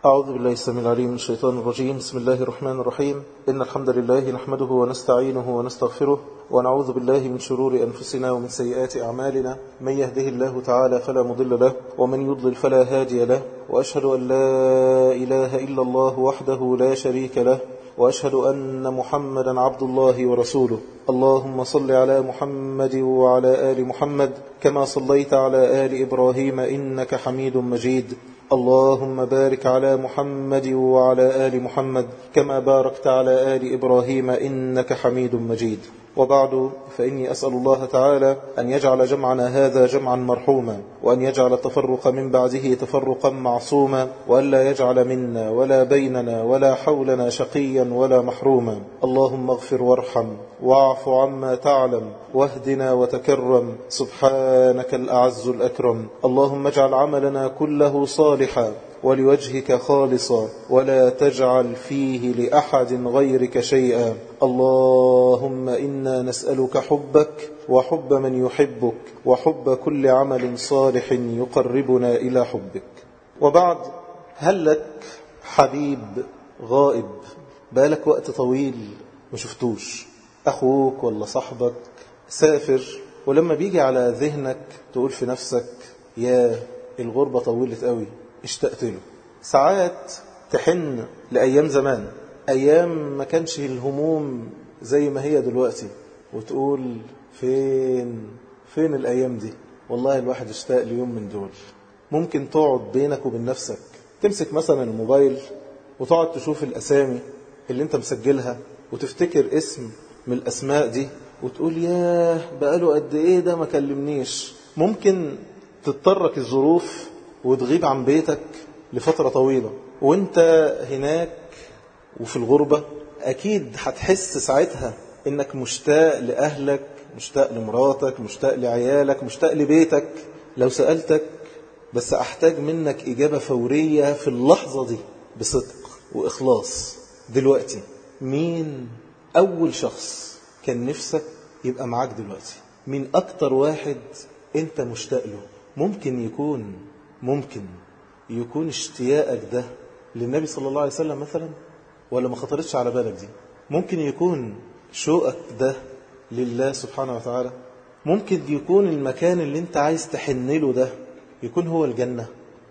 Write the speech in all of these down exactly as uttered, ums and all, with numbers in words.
أعوذ بالله السميع العليم من الشيطان الرجيم. بسم الله الرحمن الرحيم. إن الحمد لله نحمده ونستعينه ونستغفره ونعوذ بالله من شرور أنفسنا ومن سيئات أعمالنا. من يهده الله تعالى فلا مضل له ومن يضلل فلا هادي له، وأشهد أن لا إله إلا الله وحده لا شريك له، وأشهد أن محمدا عبد الله ورسوله. اللهم صل على محمد وعلى آل محمد كما صليت على آل إبراهيم إنك حميد مجيد. اللهم بارك على محمد وعلى آل محمد كما باركت على آل إبراهيم إنك حميد مجيد. وبعد، فإني أسأل الله تعالى أن يجعل جمعنا هذا جمعا مرحوما، وأن يجعل التفرق من بعده تفرقا معصوما، وأن لا يجعل منا ولا بيننا ولا حولنا شقيا ولا محروما. اللهم اغفر وارحم واعف عما تعلم واهدنا وتكرم، سبحانك الأعز الأكرم. اللهم اجعل عملنا كله صالحا ولوجهك خالصا، ولا تجعل فيه لأحد غيرك شيئا. اللهم إنا نسألك حبك وحب من يحبك وحب كل عمل صالح يقربنا إلى حبك. وبعد، هل لك حبيب غائب بالك وقت طويل ما شفتوش؟ أخوك ولا صاحبك سافر، ولما بيجي على ذهنك تقول في نفسك يا الغربة طولت قوي، اشتقت له. ساعات تحن لأيام زمان، أيام ما كانش الهموم زي ما هي دلوقتي، وتقول فين فين الأيام دي. والله الواحد اشتاق ليوم من دول. ممكن تقعد بينك وبين نفسك، تمسك مثلا الموبايل وتقعد تشوف الأسامي اللي انت مسجلها، وتفتكر اسم من الأسماء دي وتقول ياه بقاله قد ايه ده ما كلمنيش. ممكن تضطرك الظروف وتغيب عن بيتك لفترة طويلة، وانت هناك وفي الغربة أكيد هتحس ساعتها إنك مشتاق لأهلك، مشتاق لمراتك، مشتاق لعيالك، مشتاق لبيتك. لو سألتك بس أحتاج منك إجابة فورية في اللحظة دي بصدق وإخلاص، دلوقتي مين أول شخص كان نفسك يبقى معاك دلوقتي؟ مين أكتر واحد أنت مشتاق له؟ ممكن يكون ممكن يكون اشتياقك ده للنبي صلى الله عليه وسلم مثلا، ولا ما خطرتش على بالك دي؟ ممكن يكون شوقك ده لله سبحانه وتعالى. ممكن يكون المكان اللي انت عايز تحنله ده يكون هو الجنة.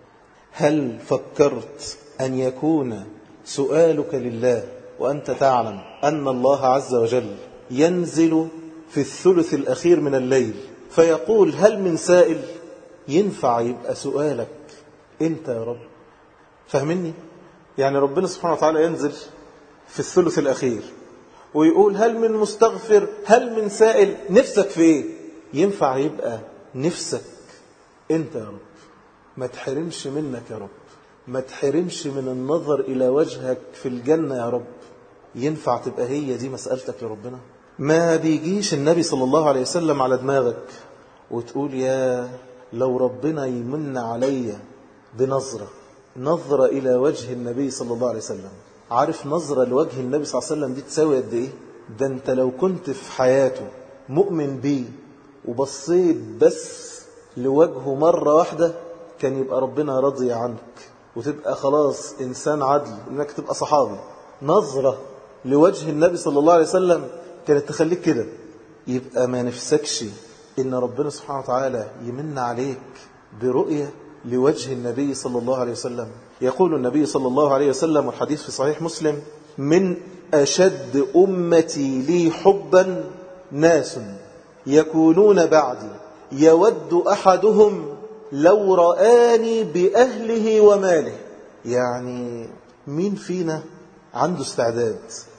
هل فكرت أن يكون سؤالك لله وأنت تعلم أن الله عز وجل ينزل في الثلث الأخير من الليل فيقول هل من سائل؟ ينفع يبقى سؤالك انت يا رب؟ فهمني؟ يعني ربنا سبحانه وتعالى ينزل في الثلث الأخير ويقول هل من مستغفر؟ هل من سائل؟ نفسك في ايه؟ ينفع يبقى نفسك انت يا رب؟ ما تحرمش منك يا رب، ما تحرمش من النظر إلى وجهك في الجنة يا رب. ينفع تبقى هي دي مسألتك لربنا؟ ما بيجيش النبي صلى الله عليه وسلم على دماغك وتقول يا لو ربنا يمن علي بنظرة نظرة إلى وجه النبي صلى الله عليه وسلم؟ عارف نظرة لوجه النبي صلى الله عليه وسلم دي تساوي قد إيه؟ ده أنت لو كنت في حياته مؤمن بيه وبصيت بس لوجهه مرة واحدة كان يبقى ربنا رضي عنك وتبقى خلاص إنسان عدل إنك تبقى صحابي. نظرة لوجه النبي صلى الله عليه وسلم كانت تخليك كده. يبقى ما نفسكش إن ربنا سبحانه وتعالى يمن عليك برؤية لوجه النبي صلى الله عليه وسلم. يقول النبي صلى الله عليه وسلم والحديث في صحيح مسلم من أشد أمتي لي حبا ناس يكونون بعدي يود أحدهم لو رآني بأهله وماله. يعني مين فينا عنده استعداد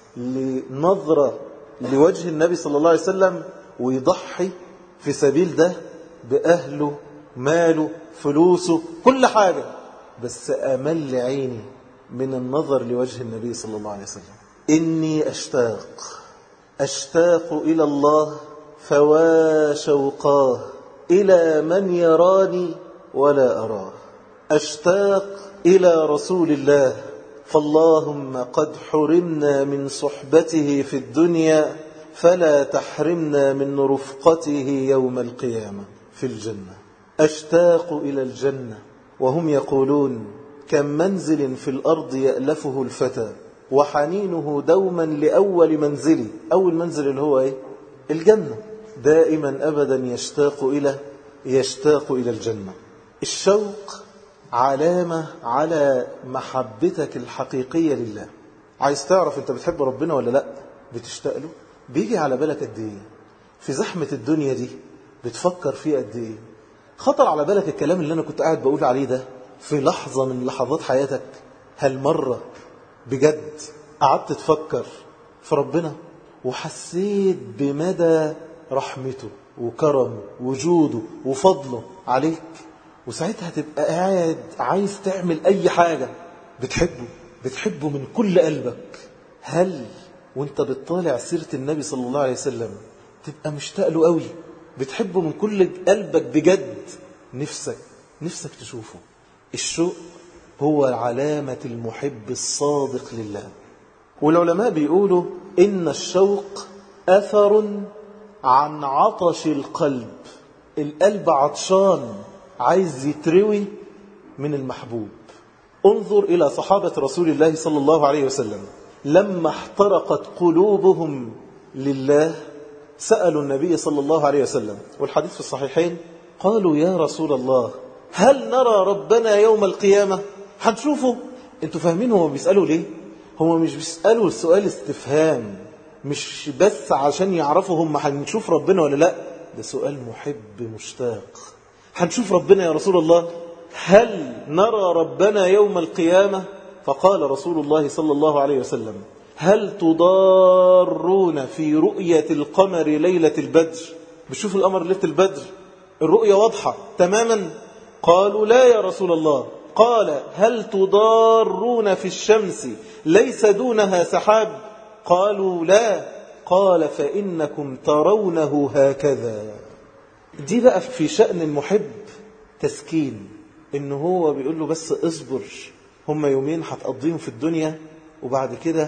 لنظرة لوجه النبي صلى الله عليه وسلم ويضحي في سبيل ده بأهله ماله فلوسه كل حاجة، بس أمل عيني من النظر لوجه النبي صلى الله عليه وسلم؟ إني أشتاق أشتاق إلى الله فوا شوقاه إلى من يراني ولا أراه. أشتاق إلى رسول الله فاللهم قد حرمنا من صحبته في الدنيا فلا تحرمنا من رفقته يوم القيامة في الجنة. أشتاق إلى الجنة وهم يقولون كم منزل في الأرض يألفه الفتى وحنينه دوما لأول منزل. أول منزل اللي هو إيه؟ الجنة. دائما أبدا يشتاق إلى يشتاق إلى الجنة. الشوق علامة على محبتك الحقيقية لله. عايز تعرف أنت بتحب ربنا ولا لا؟ بتشتاق له؟ بيجي على بالك قد إيه؟ في زحمة الدنيا دي بتفكر فيه قد إيه؟ خطر على بالك الكلام اللي أنا كنت قاعد بقول عليه ده في لحظة من لحظات حياتك؟ هل مرة بجد قعدت تفكر في ربنا وحسيت بمدى رحمته وكرمه وجوده وفضله عليك؟ وساعتها تبقى قاعد عايز تعمل أي حاجة بتحبه بتحبه من كل قلبك. هل وانت بتطالع سيرة النبي صلى الله عليه وسلم تبقى مشتاق له قوي بتحبه من كل قلبك بجد؟ نفسك نفسك تشوفه. الشوق هو علامة المحب الصادق لله. والعلماء بيقولوا إن الشوق أثر عن عطش القلب. القلب عطشان عايز يتروي من المحبوب. انظر إلى صحابة رسول الله صلى الله عليه وسلم لما احترقت قلوبهم لله سألوا النبي صلى الله عليه وسلم، والحديث في الصحيحين، قالوا يا رسول الله هل نرى ربنا يوم القيامة؟ هنشوفه. انتوا فاهمين هم بيسألوا ليه؟ هم مش بيسألوا السؤال استفهام، مش بس عشان يعرفوا هم هنشوف ربنا ولا لا، ده سؤال محب مشتاق. هنشوف ربنا يا رسول الله؟ هل نرى ربنا يوم القيامة؟ فقال رسول الله صلى الله عليه وسلم هل تضارون في رؤية القمر ليلة البدر؟ بتشوف القمر ليلة البدر الرؤية واضحة تماما؟ قالوا لا يا رسول الله. قال هل تضارون في الشمس ليس دونها سحاب؟ قالوا لا. قال فإنكم ترونه هكذا. دي بقى في شأن المحب تسكين، إنه هو بيقول له بس اصبر، هم يومين هتقضيهم في الدنيا وبعد كده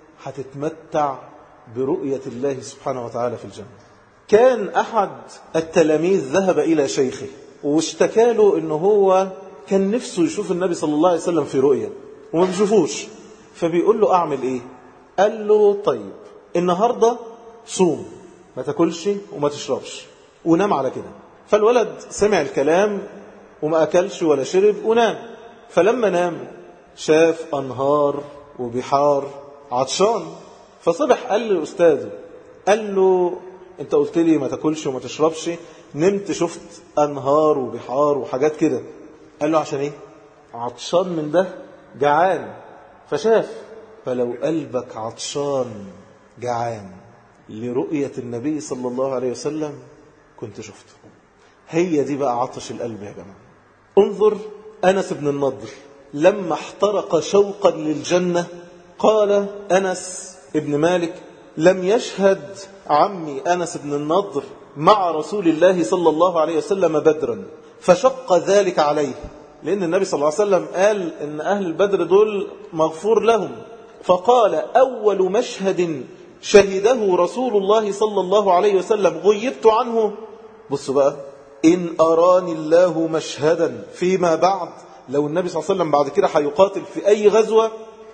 هتتمتع برؤية الله سبحانه وتعالى في الجنة. كان أحد التلاميذ ذهب إلى شيخه واشتكى له إنه هو كان نفسه يشوف النبي صلى الله عليه وسلم في رؤية وما بيشوفوش، فبيقول له أعمل إيه؟ قال له طيب النهاردة صوم، ما تاكلش وما تشربش ونام على كده. فالولد سمع الكلام وما أكلش ولا شرب ونام. فلما نام شاف أنهار وبحار، عطشان، فصبح قال لأستاذه، قال له أنت قلت لي ما تاكلش وما تشربش، نمت شفت أنهار وبحار وحاجات كده. قال له عشان إيه؟ عطشان من ده، جعان. فشاف. فلو قلبك عطشان جعان لرؤية النبي صلى الله عليه وسلم كنت شفته. هي دي بقى عطش القلب يا جماعة. انظر أنس بن النضر لما احترق شوقا للجنة، قال أنس بن مالك لم يشهد عمي أنس بن النضر مع رسول الله صلى الله عليه وسلم بدرا فشق ذلك عليه، لأن النبي صلى الله عليه وسلم قال إن أهل البدر دول مغفور لهم. فقال أول مشهد شهده رسول الله صلى الله عليه وسلم غيبت عنه. بصوا بقى، إن أراني الله مشهدا فيما بعد، لو النبي صلى الله عليه وسلم بعد كده هيقاتل في أي غزوة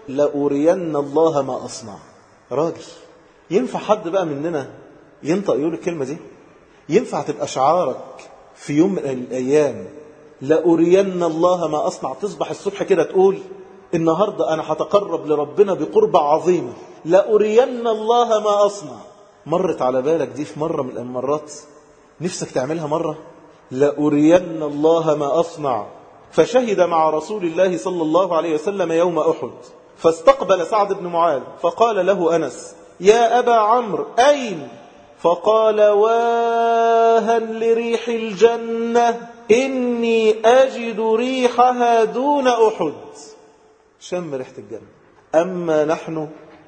لأرين الله ما أصنع. راجل ينفع حد بقى مننا ينطق يقول الكلمة دي؟ ينفع تبقى شعارك في يوم من الأيام لأرين الله ما أصنع؟ تصبح الصبح كده تقول النهاردة أنا هتقرب لربنا بقربة عظيمة، لأرين الله ما أصنع. مرت على بالك دي في مرة من المرات؟ نفسك تعملها مرة؟ لأرين الله ما أصنع. فشهد مع رسول الله صلى الله عليه وسلم يوم أحد، فاستقبل سعد بن معاذ فقال له أنس يا أبا عمرو أين؟ فقال واها لريح الجنة إني أجد ريحها دون أحد. شم ريحة الجنة. أما نحن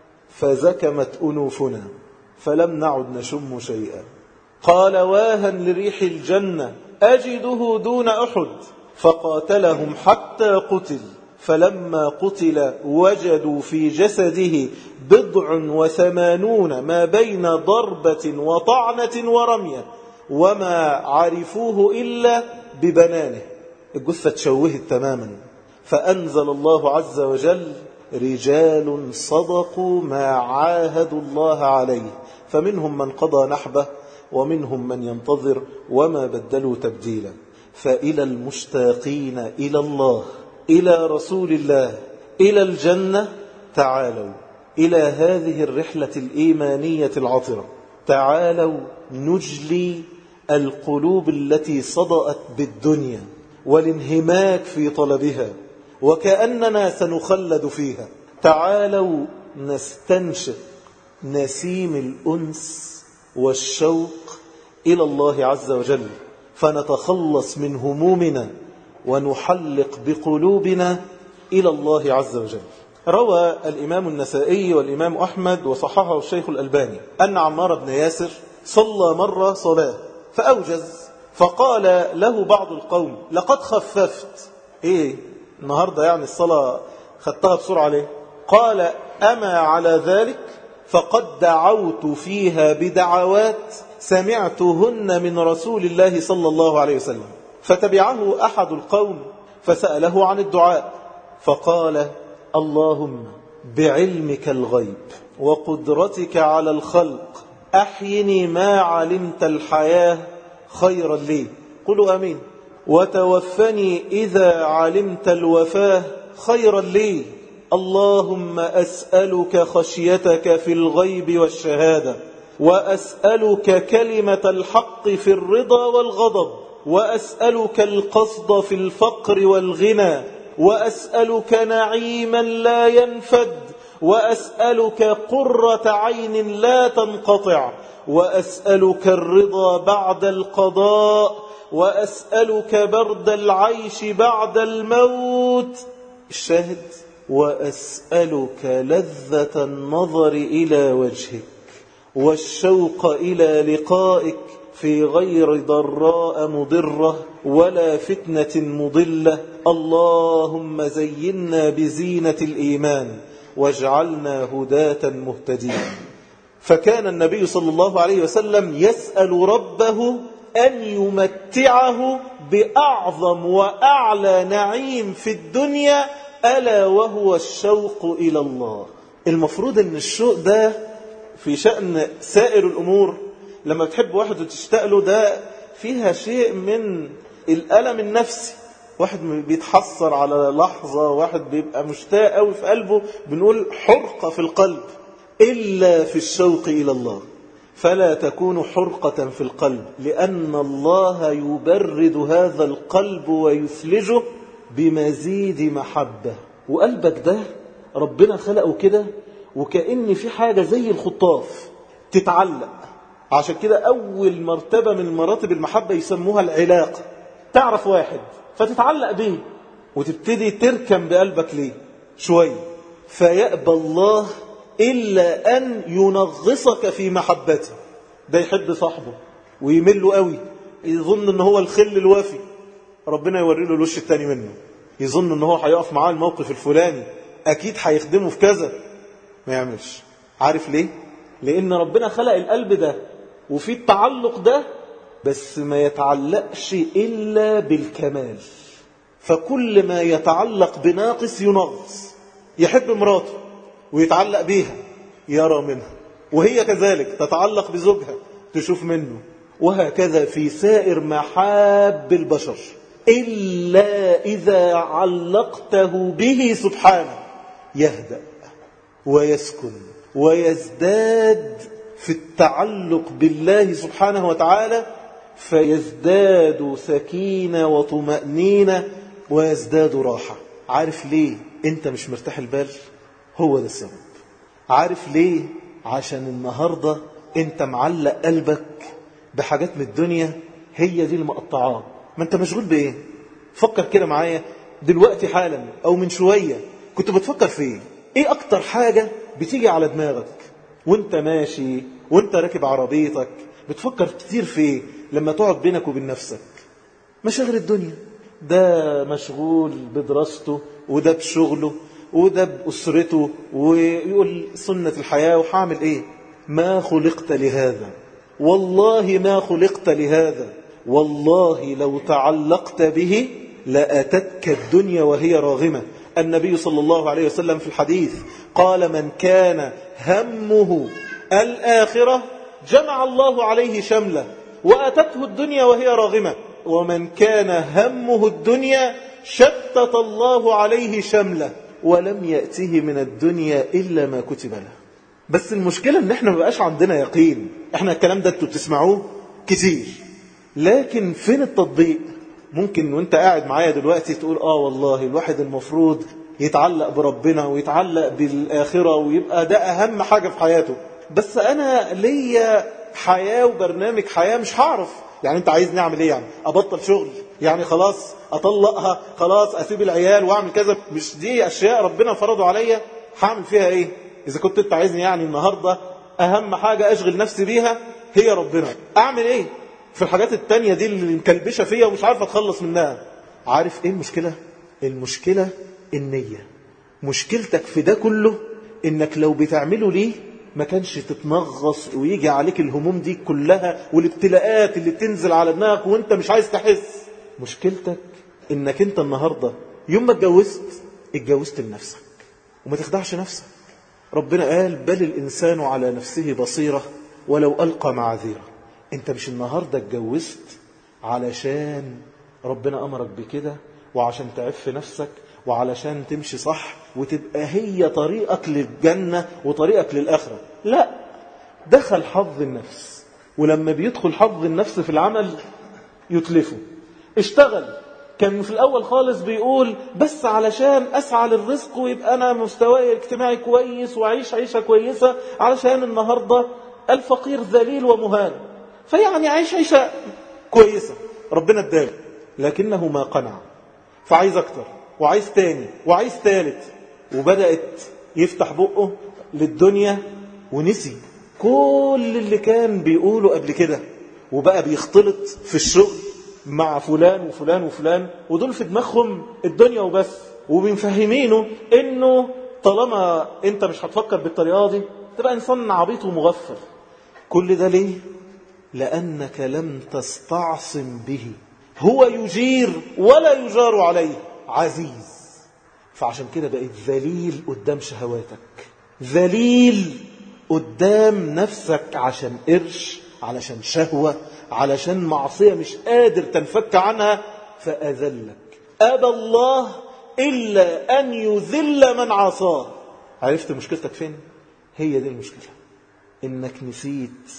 فزكمت أنوفنا فلم نعد نشم شيئا. قال واها لريح الجنة أجده دون أحد. فقاتلهم حتى قتل، فلما قتل وجدوا في جسده بضع وثمانون ما بين ضربة وطعنة ورمية، وما عرفوه إلا ببنانه. الجثة تشوهت تماما. فأنزل الله عز وجل رجال صدقوا ما عاهدوا الله عليه فمنهم من قضى نحبه ومنهم من ينتظر وما بدلوا تبديلا. فإلى المشتاقين إلى الله، إلى رسول الله، إلى الجنة، تعالوا إلى هذه الرحلة الإيمانية العطرة. تعالوا نجلي القلوب التي صدأت بالدنيا والانهماك في طلبها وكأننا سنخلد فيها. تعالوا نستنشق نسيم الأنس والشوق إلى الله عز وجل فنتخلص من همومنا ونحلق بقلوبنا إلى الله عز وجل. روى الإمام النسائي والإمام أحمد وصححه الشيخ الألباني أن عمار بن ياسر صلى مرة صلاة فأوجز، فقال له بعض القوم لقد خففت. إيه النهاردة يعني الصلاة خدتها بسرعة ليه؟ قال أما على ذلك فقد دعوت فيها بدعوات سمعتهن من رسول الله صلى الله عليه وسلم. فتبعه أحد القوم فسأله عن الدعاء فقال اللهم بعلمك الغيب وقدرتك على الخلق أحيني ما علمت الحياة خيرا لي، قلوا أمين، وتوفني إذا علمت الوفاة خيرا لي. اللهم أسألك خشيتك في الغيب والشهادة، وأسألك كلمة الحق في الرضا والغضب، وأسألك القصد في الفقر والغنى، وأسألك نعيما لا ينفد، وأسألك قرة عين لا تنقطع، وأسألك الرضا بعد القضاء، وأسألك برد العيش بعد الموت. الشاهد وأسألك لذة النظر إلى وجهك والشوق إلى لقائك في غير ضراء مضرة ولا فتنة مضلة. اللهم زينا بزينة الإيمان واجعلنا هداة مهتدين. فكان النبي صلى الله عليه وسلم يسأل ربه أن يمتعه بأعظم وأعلى نعيم في الدنيا ألا وهو الشوق إلى الله. المفروض أن الشوق ده في شأن سائر الأمور، لما بتحب واحد وتشتاق له ده فيها شيء من الألم النفسي، واحد بيتحسر على لحظة، واحد بيبقى مشتاق قوي في قلبه، بنقول حرقة في القلب. إلا في الشوق إلى الله فلا تكون حرقة في القلب، لأن الله يبرد هذا القلب ويثلجه بمزيد محبة. وقلبك ده ربنا خلقه كده وكأن في حاجة زي الخطاف تتعلق. عشان كده أول مرتبة من مراتب المحبة يسموها العلاقة. تعرف واحد فتتعلق به وتبتدي تركم بقلبك ليه شوية، فيأبى الله إلا أن ينغصك في محبته. ده يحب صاحبه ويمل له قوي، يظن أنه هو الخل الوافي، ربنا يوري له الوش التاني منه، يظن أنه هو هيقف معاه الموقف الفلاني، أكيد هيخدمه في كذا، ما يعملش. عارف ليه؟ لأن ربنا خلق القلب ده وفي التعلق ده، بس ما يتعلقش إلا بالكمال. فكل ما يتعلق بناقص ينغص. يحب مراته ويتعلق بيها يرى منها، وهي كذلك تتعلق بزوجها تشوف منه، وهكذا في سائر محاب البشر، إلا إذا علقته به سبحانه يهدأ ويسكن ويزداد في التعلق بالله سبحانه وتعالى، فيزداد سكينة وطمأنينة ويزداد راحة. عارف ليه انت مش مرتاح البال؟ هو ده السبب. عارف ليه؟ عشان النهاردة انت معلق قلبك بحاجات من الدنيا، هي دي المقطعات. ما انت مشغول بايه؟ فكر كده معايا دلوقتي حالا او من شوية كنت بتفكر في ايه؟ ايه اكتر حاجة بتيجي على دماغك وانت ماشي وانت راكب عربيتك؟ بتفكر كتير في ايه لما تقعد بينك وبين نفسك؟ مشاغل الدنيا. ده مشغول بدراسته، وده بشغله، وده بأسرته، ويقول سنة الحياة وحامل ايه. ما خلقت لهذا، والله ما خلقت لهذا. والله لو تعلقت به لأتتك الدنيا وهي راغمة. النبي صلى الله عليه وسلم في الحديث قال من كان همه الآخرة جمع الله عليه شمله وأتته الدنيا وهي راغمة، ومن كان همه الدنيا شتت الله عليه شمله ولم يأته من الدنيا إلا ما كتب له. بس المشكلة ان احنا مبقاش عندنا يقين. احنا الكلام ده انتوا بتسمعوه كتير، لكن فين التطبيق؟ ممكن وانت قاعد معايا دلوقتي تقول اه والله الواحد المفروض يتعلق بربنا ويتعلق بالآخرة ويبقى ده أهم حاجة في حياته، بس أنا ليا حياة وبرنامج حياة مش هعرف. يعني انت عايزني اعمل ايه؟ يعني ابطل شغل؟ يعني خلاص اطلقها؟ خلاص اسيب العيال واعمل كذا؟ مش دي اشياء ربنا فرضوا عليا؟ هعمل فيها ايه؟ اذا كنت انت عايزني يعني النهاردة اهم حاجة اشغل نفسي بيها هي ربنا، اعمل ايه في الحاجات التانية دي اللي مكلبشة فيها ومش عارف اتخلص منها؟ عارف ايه المشكلة؟ المشكلة النية. مشكلتك في ده كله انك لو بتعمله ليه ما كانش تتنغص ويجي عليك الهموم دي كلها والابتلاءات اللي تنزل على دماغك وانت مش عايز تحس. مشكلتك انك انت النهاردة يوم ما اتجوزت اتجوزت لنفسك، وما تخدعش نفسك. ربنا قال بل الإنسان على نفسه بصيرة ولو ألقى معاذيره. انت مش النهاردة اتجوزت علشان ربنا أمرك بكده وعشان تعف نفسك وعلشان تمشي صح وتبقى هي طريقك للجنة وطريقك للآخرة. لا، دخل حظ النفس، ولما بيدخل حظ النفس في العمل يتلفه. اشتغل، كان في الأول خالص بيقول بس علشان أسعى للرزق ويبقى أنا مستواي الاجتماعي كويس وعيش عيشة كويسة، علشان النهاردة الفقير ذليل ومهان، فيعني عيش عيشة كويسة ربنا اداله، لكنه ما قنع، فعايز أكتر وعايز تاني وعايز تالت، وبدأت يفتح بقه للدنيا ونسي كل اللي كان بيقوله قبل كده، وبقى بيختلط في الشغل مع فلان وفلان وفلان، ودول في دماغهم الدنيا وبس، وبنفهمينه انه طالما انت مش هتفكر بالطريقة دي تبقى انسان عبيط ومغفل. كل ده ليه؟ لأنك لم تستعصم به. هو يجير ولا يجار عليه، عزيز، فعشان كده بقيت ذليل قدام شهواتك، ذليل قدام نفسك، عشان قرش، علشان شهوة، علشان معصية مش قادر تنفك عنها، فأذلك. أبى الله إلا أن يذل من عصاه. عرفت مشكلتك فين؟ هي دي المشكلة، إنك نسيت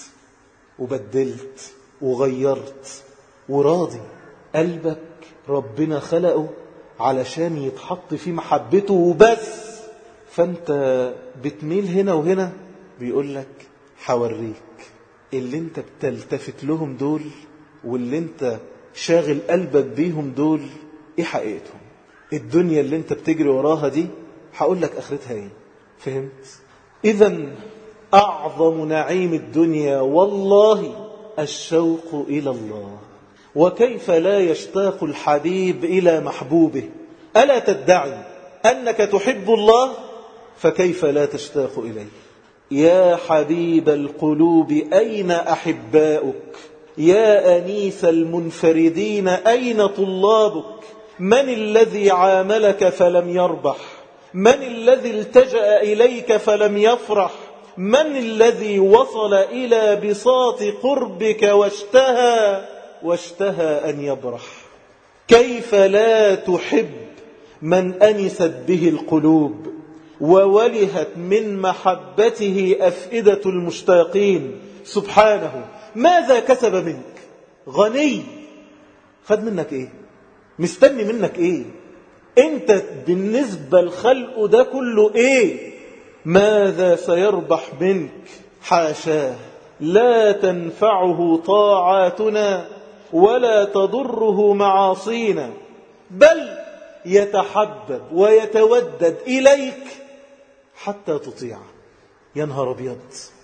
وبدلت وغيرت وراضي. قلبك ربنا خلقه علشان يتحط فيه محبته وبس، فانت بتميل هنا وهنا. بيقول لك حوريك اللي انت بتلتفت لهم دول واللي انت شاغل قلبك بيهم دول ايه حقيقتهم. الدنيا اللي انت بتجري وراها دي هقول لك اخرتها ايه. فهمت؟ اذن اعظم نعيم الدنيا والله الشوق الى الله. وكيف لا يشتاق الحبيب إلى محبوبه؟ ألا تدعي أنك تحب الله؟ فكيف لا تشتاق إليه؟ يا حبيب القلوب أين أحباؤك؟ يا أنيس المنفردين أين طلابك؟ من الذي عاملك فلم يربح؟ من الذي التجأ إليك فلم يفرح؟ من الذي وصل إلى بساط قربك واشتهى واشتهى أن يبرح؟ كيف لا تحب من أنست به القلوب وولهت من محبته أفئدة المشتاقين؟ سبحانه ماذا كسب منك؟ غني، خد منك إيه؟ مستني منك إيه؟ أنت بالنسبة لخلقه ده كله إيه؟ ماذا سيربح منك؟ حاشاه، لا تنفعه طاعاتنا ولا تضره معاصينا، بل يتحبب ويتودد إليك حتى تطيعه. يا نهار أبيض،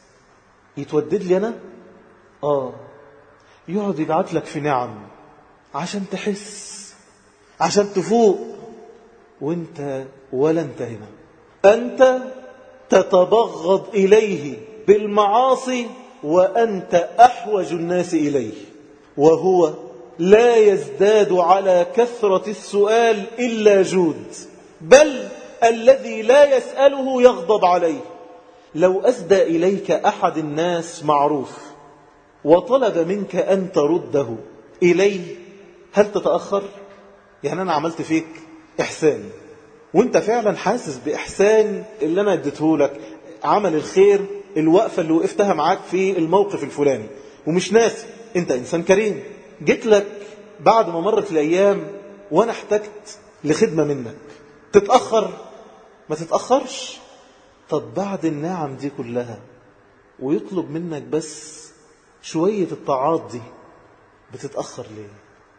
يتودد لي أنا؟ آه، يقعد يبعت لك في نعم عشان تحس، عشان تفوق، وانت ولا انت هنا. أنت تتبغض إليه بالمعاصي وأنت أحوج الناس إليه، وهو لا يزداد على كثرة السؤال إلا جود، بل الذي لا يسأله يغضب عليه. لو أسدى إليك أحد الناس معروف وطلب منك أن ترده إليه، هل تتأخر؟ يعني أنا عملت فيك إحسان وانت فعلا حاسس بإحسان اللي أنا اديته لك، عمل الخير، الوقفة اللي وقفتها معاك في الموقف الفلاني، ومش ناسي، انت إنسان كريم، جيت لك بعد ما مرت الأيام وأنا احتجت لخدمة منك، تتأخر؟ ما تتأخرش. طب بعد النعم دي كلها ويطلب منك بس شوية الطاعات دي، بتتأخر ليه؟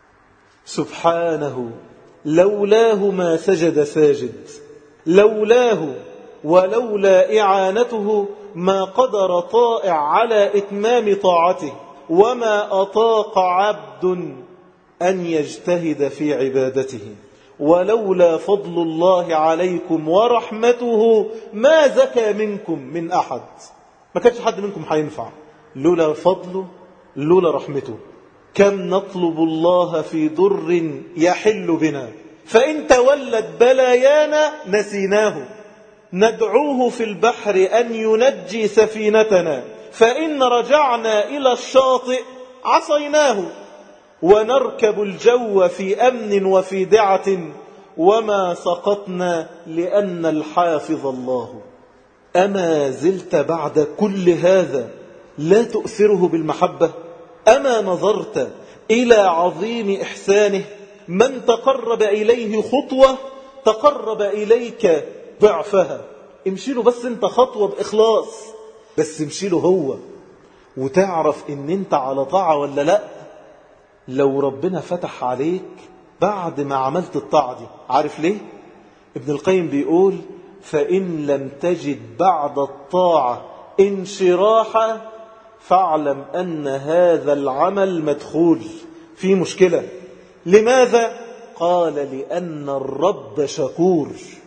سبحانه لولاه ما سجد ساجد، لولاه ولولا إعانته ما قدر طائع على إتمام طاعته، وما أطاق عبد أن يجتهد في عبادته، ولولا فضل الله عليكم ورحمته ما زكى منكم من أحد. ما كانش حد منكم هينفع لولا فضله، لولا رحمته. كم نطلب الله في ضر يحل بنا، فإن تولت بلايانا نسيناه، ندعوه في البحر أن ينجي سفينتنا، فإن رجعنا إلى الشاطئ عصيناه، ونركب الجو في أمن وفي دعة، وما سقطنا لأن الحافظ الله. أما زلت بعد كل هذا لا تؤثره بالمحبة؟ أما نظرت إلى عظيم إحسانه؟ من تقرب إليه خطوة تقرب إليك ضعفها. امشي له بس انت خطوة بإخلاص، بس امشي له هو وتعرف ان انت على طاعة ولا لا. لو ربنا فتح عليك بعد ما عملت الطاعة دي، عارف ليه؟ ابن القيم بيقول فإن لم تجد بعد الطاعة انشراحا فاعلم أن هذا العمل مدخول في مشكلة. لماذا؟ قال لأن الرب شكور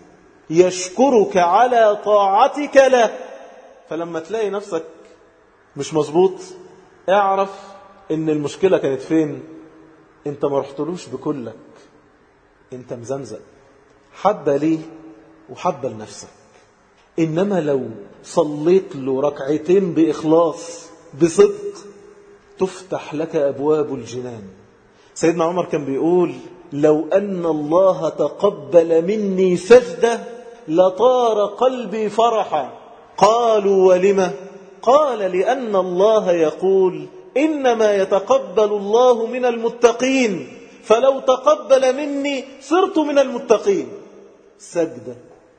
يشكرك على طاعتك له. فلما تلاقي نفسك مش مظبوط اعرف ان المشكلة كانت فين. انت ما رحتلوش بكلك، انت مزمزق، حبة ليه وحبة لنفسك. انما لو صليت له ركعتين بإخلاص بصدق تفتح لك أبواب الجنان. سيدنا عمر كان بيقول لو أن الله تقبل مني سجدة لطار قلبي فرحا. قالوا ولم؟ قال لأن الله يقول إنما يتقبل الله من المتقين، فلو تقبل مني صرت من المتقين. سجدة.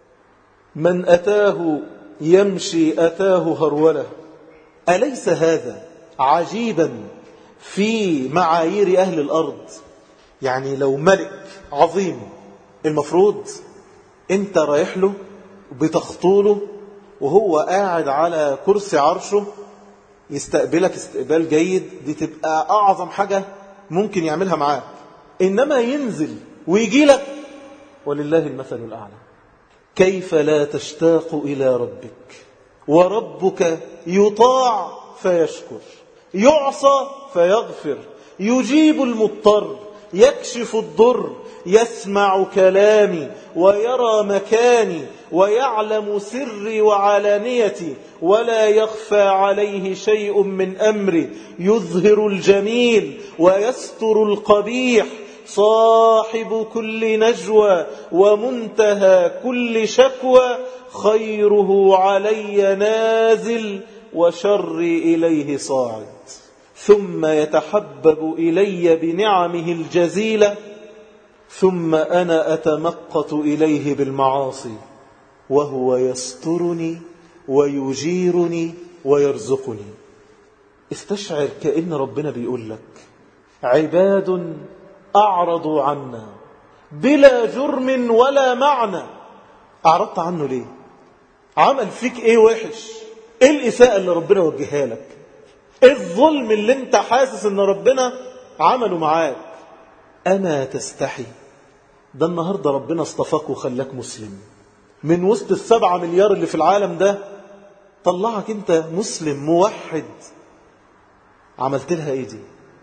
من أتاه يمشي أتاه هرولة. أليس هذا عجيبا في معايير أهل الأرض؟ يعني لو ملك عظيم المفروض انت رايح له بتخطوله وهو قاعد على كرسي عرشه يستقبلك استقبال جيد، دي تبقى أعظم حاجة ممكن يعملها معاك. إنما ينزل ويجي لك ولله المثل الأعلى. كيف لا تشتاق إلى ربك وربك يطاع فيشكر، يعصى فيغفر، يجيب المضطر، يكشف الضر، يسمع كلامي ويرى مكاني ويعلم سري وعلانيتي ولا يخفى عليه شيء من أمري، يظهر الجميل ويستر القبيح، صاحب كل نجوى ومنتهى كل شكوى، خيره علي نازل وشري إليه صاعد، ثم يتحبب إلي بنعمه الجزيلة، ثم أنا أتمقت إليه بالمعاصي وهو يسترني ويجيرني ويرزقني. استشعر كأن ربنا بيقول لك عباد أعرضوا عنا بلا جرم ولا معنى. أعرضت عنه ليه؟ عمل فيك إيه وحش؟ إيه الإساءة اللي ربنا وجهها لك؟ إيه الظلم اللي انت حاسس ان ربنا عمله معاك؟ أما تستحي؟ ده النهاردة ربنا اصطفاك وخلاك مسلم من وسط السبعة مليار اللي في العالم ده، طلعك انت مسلم موحد. عملت لها ايه دي؟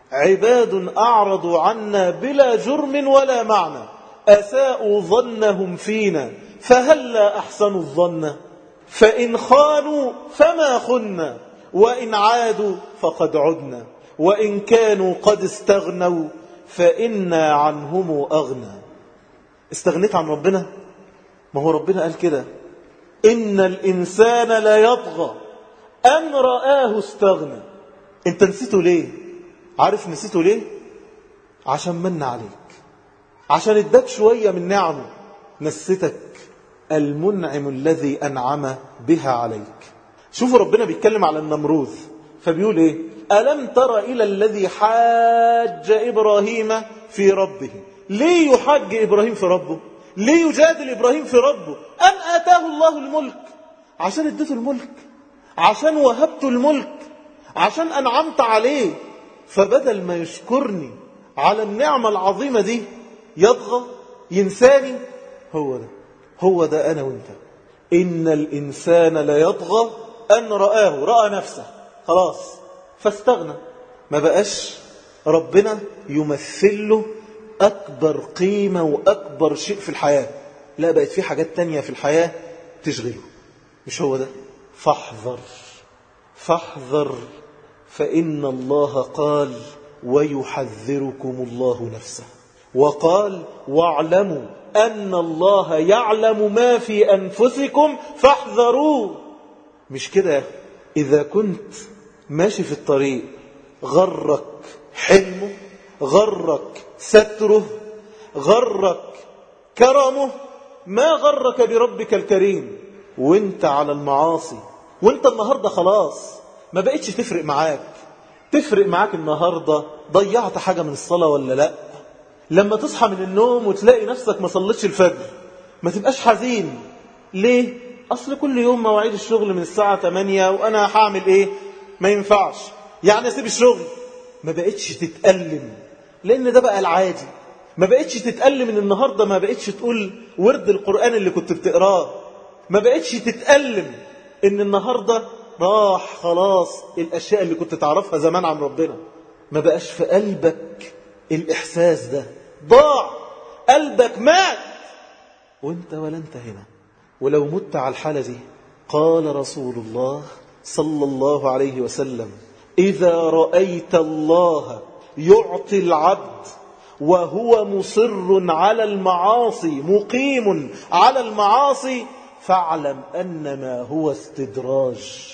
عباد أعرضوا عنا بلا جرم ولا معنى أساءوا ظنهم فينا فهلا أحسنوا الظن فإن خانوا فما خنا وإن عادوا فقد عدنا وإن كانوا قد استغنوا فإنا عنهم أغنى. استغنيت عن ربنا؟ ما هو ربنا قال كده إن الإنسان لا يطغى أن رآه استغنى. انت نسيته ليه؟ عارف نسيته ليه؟ عشان من عليك، عشان اداك شوية من نعمه، نسيتك المنعم الذي أنعم بها عليك. شوفوا ربنا بيتكلم على النمروذ فبيقول ايه؟ ألم تر إلى الذي حاج إبراهيم في ربه. ليه يحاج إبراهيم في ربه؟ ليه يجادل إبراهيم في ربه؟ أن آتاه الله الملك، عشان اديته الملك، عشان وهبته الملك، عشان أنعمت عليه. فبدل ما يشكرني على النعمة العظيمة دي يضغى ينساني. هو ده هو ده أنا وإنت. إن الإنسان لا يطغى أن رآه، رأى نفسه خلاص فاستغنى. ما بقاش ربنا يمثل له أكبر قيمة وأكبر شيء في الحياة، لا بقت في حاجات تانية في الحياة تشغله. مش هو ده. فاحذر فاحذر فإن الله قال ويحذركم الله نفسه، وقال واعلموا أن الله يعلم ما في أنفسكم فاحذروه. مش كده؟ إذا كنت ماشي في الطريق غرك حلمه، غرك ستره، غرك كرمه، ما غرك بربك الكريم وانت على المعاصي، وانت النهاردة خلاص ما بقتش تفرق معاك. تفرق معاك النهاردة ضيعت حاجة من الصلاة ولا لا؟ لما تصحى من النوم وتلاقي نفسك ما صلتش الفجر ما تبقاش حزين. ليه؟ أصل كل يوم مواعيد الشغل من الساعة ثمانية وأنا هعمل إيه؟ ما ينفعش يعني أسيب الشغل. ما بقتش تتألم لأن ده بقى العادي. ما بقتش تتألم إن النهاردة ما بقتش تقول ورد القرآن اللي كنت بتقراه. ما بقتش تتألم إن النهاردة راح خلاص الأشياء اللي كنت تعرفها زمان عن ربنا. ما بقاش في قلبك الإحساس ده، ضاع، قلبك مات وانت ولا انت هنا. ولو مت على الحالة دي قال رسول الله صلى الله عليه وسلم إذا رأيت الله يعطي العبد وهو مصر على المعاصي مقيم على المعاصي فاعلم أنما هو استدراج.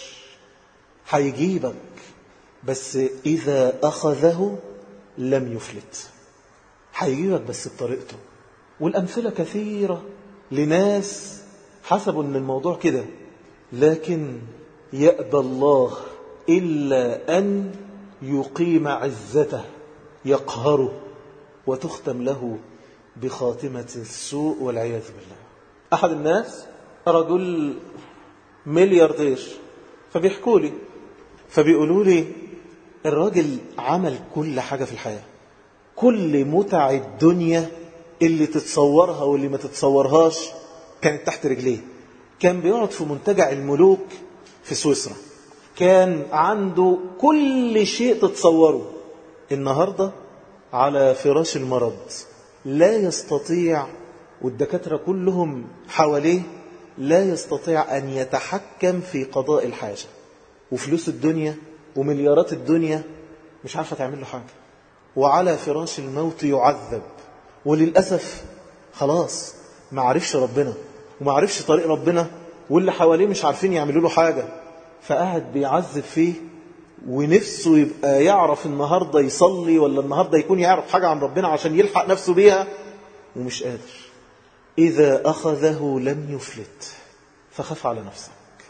هيجيبك بس إذا أخذه لم يفلت. هيجيبك بس بطريقته. والأمثلة كثيرة لناس حسبوا أن الموضوع كده، لكن يأبى الله إلا أن يقيم عزته يقهره وتختم له بخاتمة السوء والعياذ بالله. أحد الناس رجل ملياردير فبيحكوا لي فبيقولوا لي الراجل عمل كل حاجة في الحياة، كل متع الدنيا اللي تتصورها واللي ما تتصورهاش كانت تحت رجليه. كان بيقعد في منتجع الملوك في سويسرا، كان عنده كل شيء تتصوره. النهاردة على فراش المرض لا يستطيع، والدكاترة كلهم حواليه لا يستطيع أن يتحكم في قضاء الحاجة. وفلوس الدنيا ومليارات الدنيا مش عارفة تعمل له حاجة، وعلى فراش الموت يعذب. وللأسف خلاص ما عرفش ربنا وما عرفش طريق ربنا، واللي حواليه مش عارفين يعملوا له حاجة، فقعد بيعذب فيه. ونفسه يبقى يعرف النهاردة يصلي ولا النهاردة يكون يعرف حاجة عن ربنا عشان يلحق نفسه بيها ومش قادر. إذا أخذه لم يفلت فخف على نفسك.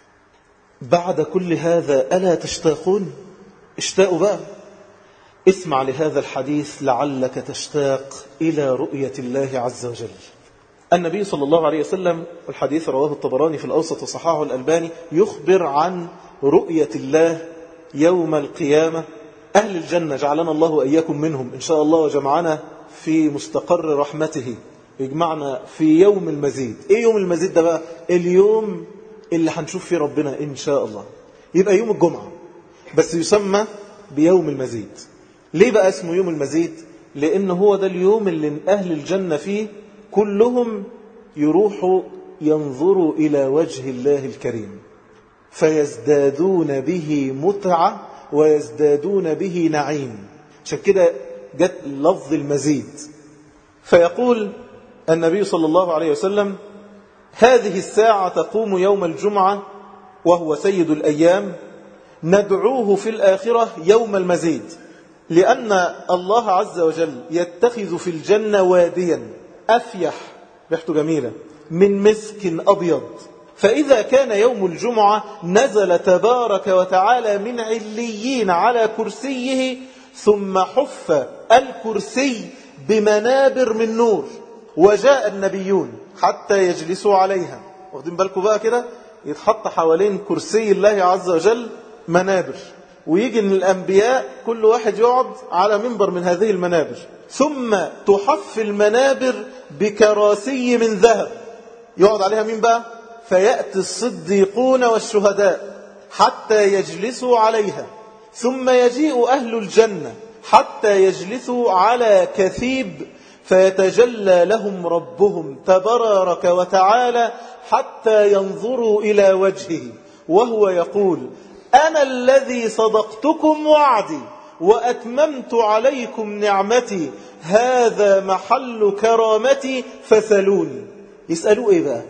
بعد كل هذا ألا تشتاقون؟ اشتاقوا بقى. اسمع لهذا الحديث لعلك تشتاق إلى رؤية الله عز وجل. النبي صلى الله عليه وسلم، والحديث رواه الطبراني في الأوسط وصححه الألباني، يخبر عن رؤية الله يوم القيامة. أهل الجنة جعلنا الله وإياكم منهم إن شاء الله، وجمعنا في مستقر رحمته، يجمعنا في يوم المزيد. إيه يوم المزيد ده بقى؟ اليوم اللي هنشوف فيه ربنا إن شاء الله. يبقى يوم الجمعة، بس يسمى بيوم المزيد. ليه بقى اسمه يوم المزيد؟ لأن هو ده اليوم اللي أهل الجنة فيه كلهم يروحوا ينظروا إلى وجه الله الكريم فيزدادون به متعة ويزدادون به نعيم. عشان كده جاء لفظ المزيد. فيقول النبي صلى الله عليه وسلم: هذه الساعة تقوم يوم الجمعة وهو سيد الأيام، ندعوه في الآخرة يوم المزيد، لأن الله عز وجل يتخذ في الجنة واديا أفيح ريحته جميلة من مسك أبيض، فإذا كان يوم الجمعة نزل تبارك وتعالى من عليين على كرسيه، ثم حف الكرسي بمنابر من نور، وجاء النبيون حتى يجلسوا عليها. واخدين بالكم بقى كده؟ يتحط حوالين كرسي الله عز وجل منابر، ويجي الأنبياء كل واحد يقعد على منبر من هذه المنابر، ثم تحف المنابر بكراسي من ذهب. يقعد عليها مين بقى؟ فيأتي الصديقون والشهداء حتى يجلسوا عليها، ثم يجيء أهل الجنة حتى يجلسوا على كثيب، فيتجلى لهم ربهم تبارك وتعالى حتى ينظروا إلى وجهه، وهو يقول: أنا الذي صدقتكم وعدي وأتممت عليكم نعمتي، هذا محل كرامتي فسلوني. يسألوا إيه بقى؟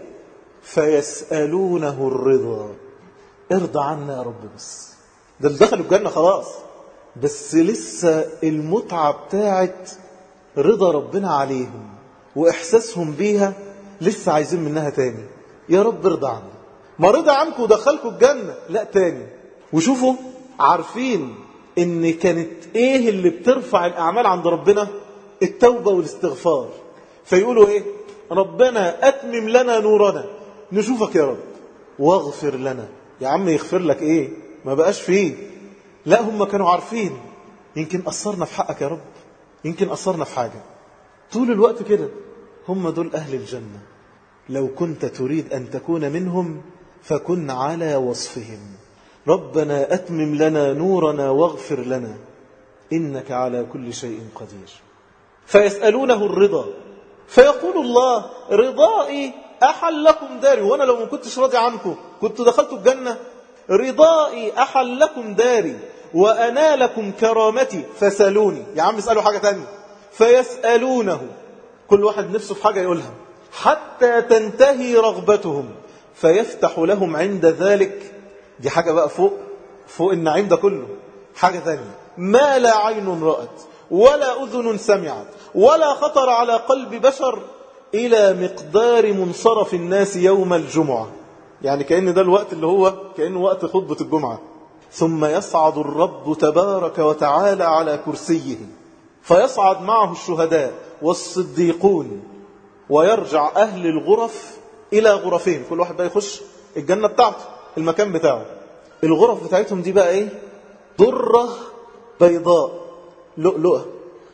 فيسألونه الرضا. ارضى عنا يا رب، بس ده اللي دخلوا الجنة خلاص، بس لسه المتعة بتاعت رضا ربنا عليهم وإحساسهم بيها لسه عايزين منها تاني. يا رب ارضى عنا، ما رضى عنكم ودخلكم الجنة، لا تاني. وشوفوا عارفين ان كانت ايه اللي بترفع الأعمال عند ربنا؟ التوبة والاستغفار. فيقولوا ايه؟ ربنا أتمم لنا نورنا، نشوفك يا رب، واغفر لنا. يا عم يغفر لك ايه؟ ما بقاش فيه. لا، هم كانوا عارفين يمكن قصرنا في حقك يا رب، يمكن قصرنا في حاجة. طول الوقت كده. هم دول أهل الجنة، لو كنت تريد أن تكون منهم فكن على وصفهم. ربنا أتمم لنا نورنا واغفر لنا إنك على كل شيء قدير. فيسألونه الرضا، فيقول الله: رضائي أحل لكم داري. وأنا لو ما كنتش راضي عنكم كنت دخلتوا الجنة؟ رضائي أحل لكم داري وأنا لكم كرامتي فسألوني. يا عم اسألوا حاجة تانية. فيسألونه، كل واحد نفسه في حاجة يقولها، حتى تنتهي رغبتهم، فيفتح لهم عند ذلك. دي حاجة بقى فوق فوق النعيم ده كله، حاجة ثانية: ما لا عين رأت ولا أذن سمعت ولا خطر على قلب بشر، إلى مقدار منصرف الناس يوم الجمعة. يعني كأن ده الوقت اللي هو كأنه وقت خطبة الجمعة. ثم يصعد الرب تبارك وتعالى على كرسيه، فيصعد معه الشهداء والصديقون، ويرجع أهل الغرف إلى غرفين، كل واحد بقى يخش الجنة بتاعته، المكان بتاعه. الغرف بتاعتهم دي بقى إيه؟ درة بيضاء لؤلؤة،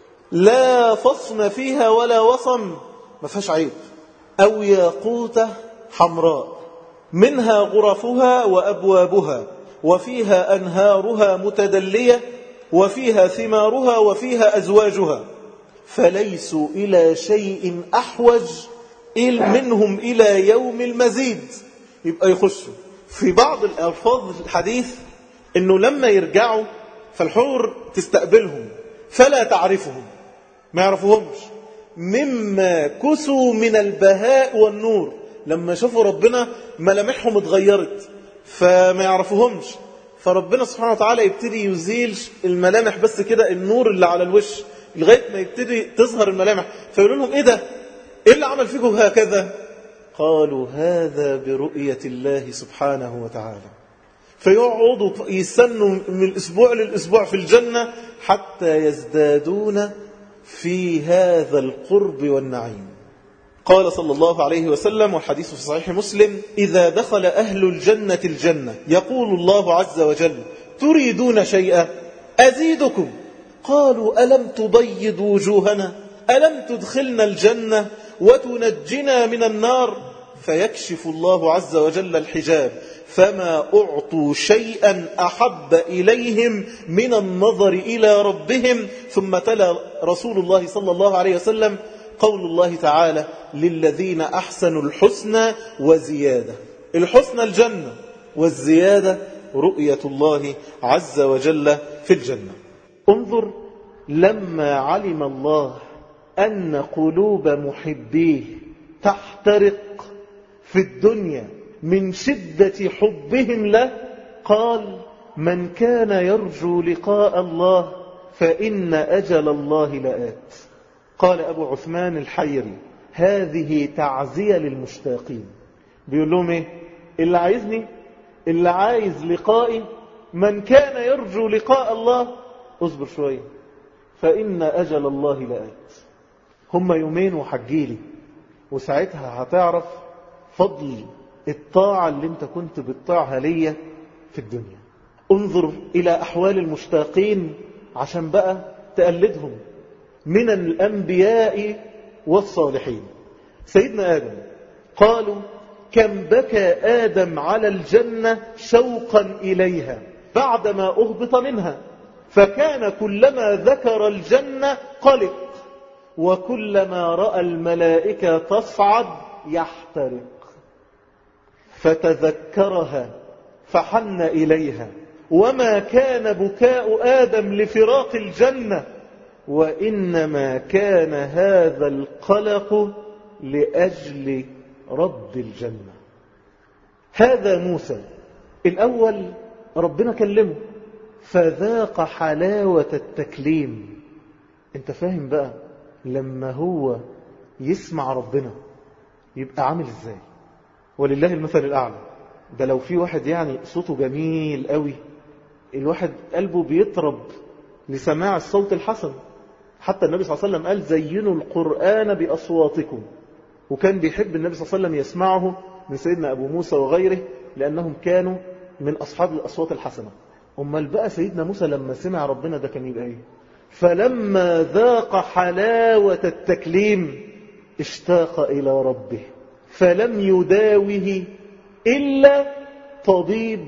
لا فصن فيها ولا وصم، ما فيهاش عيب، أو ياقوتة حمراء، منها غرفها وأبوابها، وفيها أنهارها متدلية، وفيها ثمارها، وفيها أزواجها، فليسوا إلى شيء أحوج منهم إلى يوم المزيد. يبقى يخشوا. في بعض الألفاظ الحديث إنه لما يرجعوا فالحور تستقبلهم فلا تعرفهم، ما يعرفوهمش، مما كسوا من البهاء والنور. لما شافوا ربنا ملامحهم اتغيرت فما يعرفوهمش، فربنا سبحانه وتعالى يبتدي يزيل الملامح بس كده، النور اللي على الوش، لغاية ما يبتدي تظهر الملامح. فيقولوا لهم: ايه ده؟ ايه اللي عمل فيكم هكذا؟ قالوا: هذا برؤية الله سبحانه وتعالى. فيقعدوا يستنوا من الأسبوع للأسبوع في الجنة حتى يزدادون في هذا القرب والنعيم. قال صلى الله عليه وسلم، والحديث في صحيح مسلم: إذا دخل أهل الجنة الجنة يقول الله عز وجل: تريدون شيئا أزيدكم؟ قالوا: ألم تبيض وجوهنا؟ ألم تدخلنا الجنة وتنجنا من النار؟ فيكشف الله عز وجل الحجاب، فما أعطوا شيئا أحب إليهم من النظر إلى ربهم. ثم تلا رسول الله صلى الله عليه وسلم قول الله تعالى: للذين أحسنوا الحسنى وزيادة. الحسنى الجنة، والزيادة رؤية الله عز وجل في الجنة. انظر، لما علم الله أن قلوب محبيه تحترق في الدنيا من شدة حبهم له، قال: من كان يرجو لقاء الله فإن أجل الله لآت. قال أبو عثمان الحيري: هذه تعزية للمشتاقين. بيقول لهم إيه؟ اللي عايزني، اللي عايز لقائي، من كان يرجو لقاء الله اصبر شوية فإن أجل الله لآت. هم يومين وحجيلي، وساعتها هتعرف فضل الطاعة اللي انت كنت بتطاعها ليا في الدنيا. انظر إلى أحوال المشتاقين عشان بقى تقلدهم من الأنبياء والصالحين. سيدنا آدم قالوا: كم بكى آدم على الجنة شوقا إليها بعدما أهبط منها، فكان كلما ذكر الجنة قلق، وكلما رأى الملائكة تصعد يحترق، فتذكرها فحن إليها. وما كان بكاء آدم لفراق الجنة، وإنما كان هذا القلق لأجل رب الجنة. هذا موسى الأول، ربنا كلمه فذاق حلاوة التكليم. انت فاهم بقى لما هو يسمع ربنا يبقى عامل ازاي؟ ولله المثل الأعلى. ده لو في واحد يعني صوته جميل قوي، الواحد قلبه بيطرب لسماع الصوت الحسن. حتى النبي صلى الله عليه وسلم قال: زينوا القرآن بأصواتكم. وكان بيحب النبي صلى الله عليه وسلم يسمعه من سيدنا أبو موسى وغيره، لأنهم كانوا من أصحاب الأصوات الحسنة. أمال بقى سيدنا موسى لما سمع ربنا ده كان يبقى إيه؟ فلما ذاق حلاوة التكليم اشتاق إلى ربه، فلم يداوه إلا طبيب،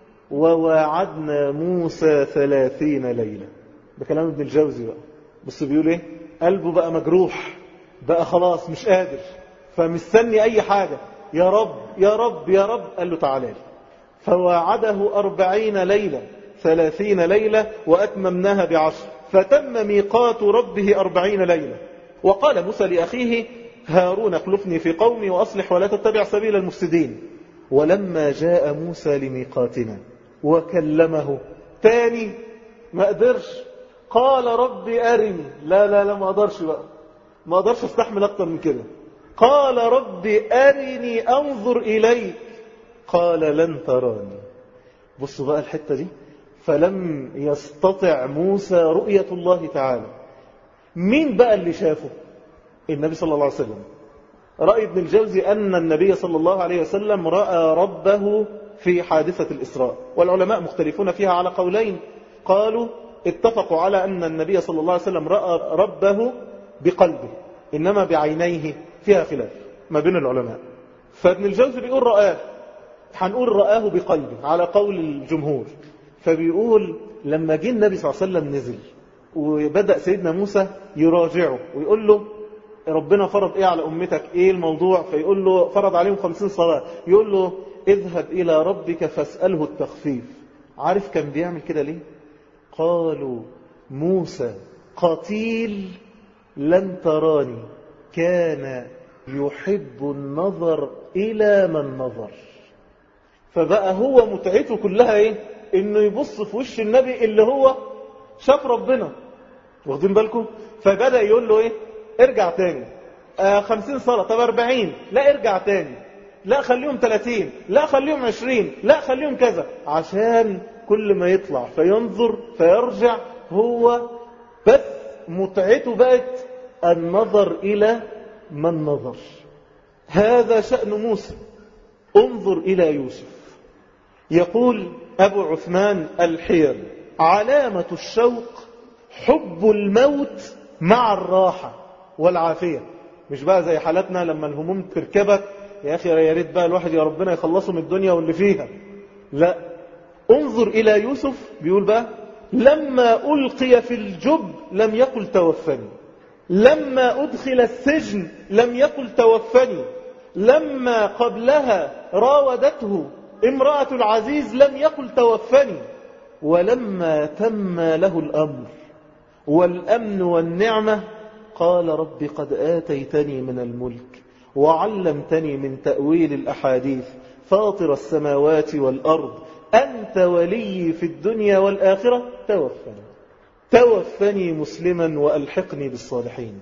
وواعدنا موسى ثلاثين ليلة. ده كلام ابن الجوزي بقى. بس بيقول ايه؟ قلبه بقى مجروح، بقى خلاص مش قادر، فمستني أي حاجة، يا رب يا رب يا رب. قال له: تعالى لي. فواعده أربعين ليلة، ثلاثين ليلة وأتممناها بعشر، فتم ميقات ربه أربعين ليلة. وقال موسى لأخيه هارون: اخلفني في قومي وأصلح ولا تتبع سبيل المفسدين. ولما جاء موسى لميقاتنا وكلمه تاني ما قدرش، قال رب أرني. لا لا لا ما قدرش بقى، ما قدرش استحمل أكتر من كده. قال رب أرني أنظر إليك، قال لن تراني. بصوا بقى الحتة دي. فلم يستطع موسى رؤية الله تعالى. مين بقى اللي شافه؟ النبي صلى الله عليه وسلم. رأي ابن الجوزي أن النبي صلى الله عليه وسلم رأى ربه في حادثة الإسراء، والعلماء مختلفون فيها على قولين. قالوا اتفقوا على أن النبي صلى الله عليه وسلم رأى ربه بقلبه، إنما بعينيه فيها خلاف ما بين العلماء. فابن الجوزي بيقول رآه، هنقول رآه بقلبه على قول الجمهور. فبيقول لما جه النبي صلى الله عليه وسلم نزل وبدأ سيدنا موسى يراجعه ويقول له ربنا فرض ايه على امتك، ايه الموضوع؟ فيقول له فرض عليهم خمسين صلاة. يقول له اذهب الى ربك فاسأله التخفيف. عارف كان بيعمل كده ليه؟ قالوا موسى قتيل لن تراني، كان يحب النظر الى من نظر. فبقى هو متعته كلها ايه؟ انه يبص في وش النبي اللي هو شاف ربنا. واخدين بالكم؟ فبدأ يقول له ايه؟ ارجع تاني. آه خمسين صلاة، طب اربعين، لا ارجع تاني، لا خليهم ثلاثين، لا خليهم عشرين، لا خليهم كذا، عشان كل ما يطلع فينظر فيرجع. هو بس متعته بقت النظر إلى من نظر. هذا شأن موسى. انظر إلى يوسف. يقول أبو عثمان الحيري: علامة الشوق حب الموت مع الراحة والعافية. مش بقى زي حالتنا لما الهموم تركبك يا أخي يا ريت بقى الواحد يا ربنا يخلصه من الدنيا واللي فيها. لا، انظر إلى يوسف بيقول بقى لما ألقي في الجب لم يقل توفني، لما أدخل السجن لم يقل توفني، لما قبلها راودته امرأة العزيز لم يقل توفني، ولما تم له الأمر والأمن والنعمة قال رب قد آتيتني من الملك وعلمتني من تأويل الأحاديث فاطر السماوات والأرض أنت ولي في الدنيا والآخرة توفني توفني مسلما وألحقني بالصالحين.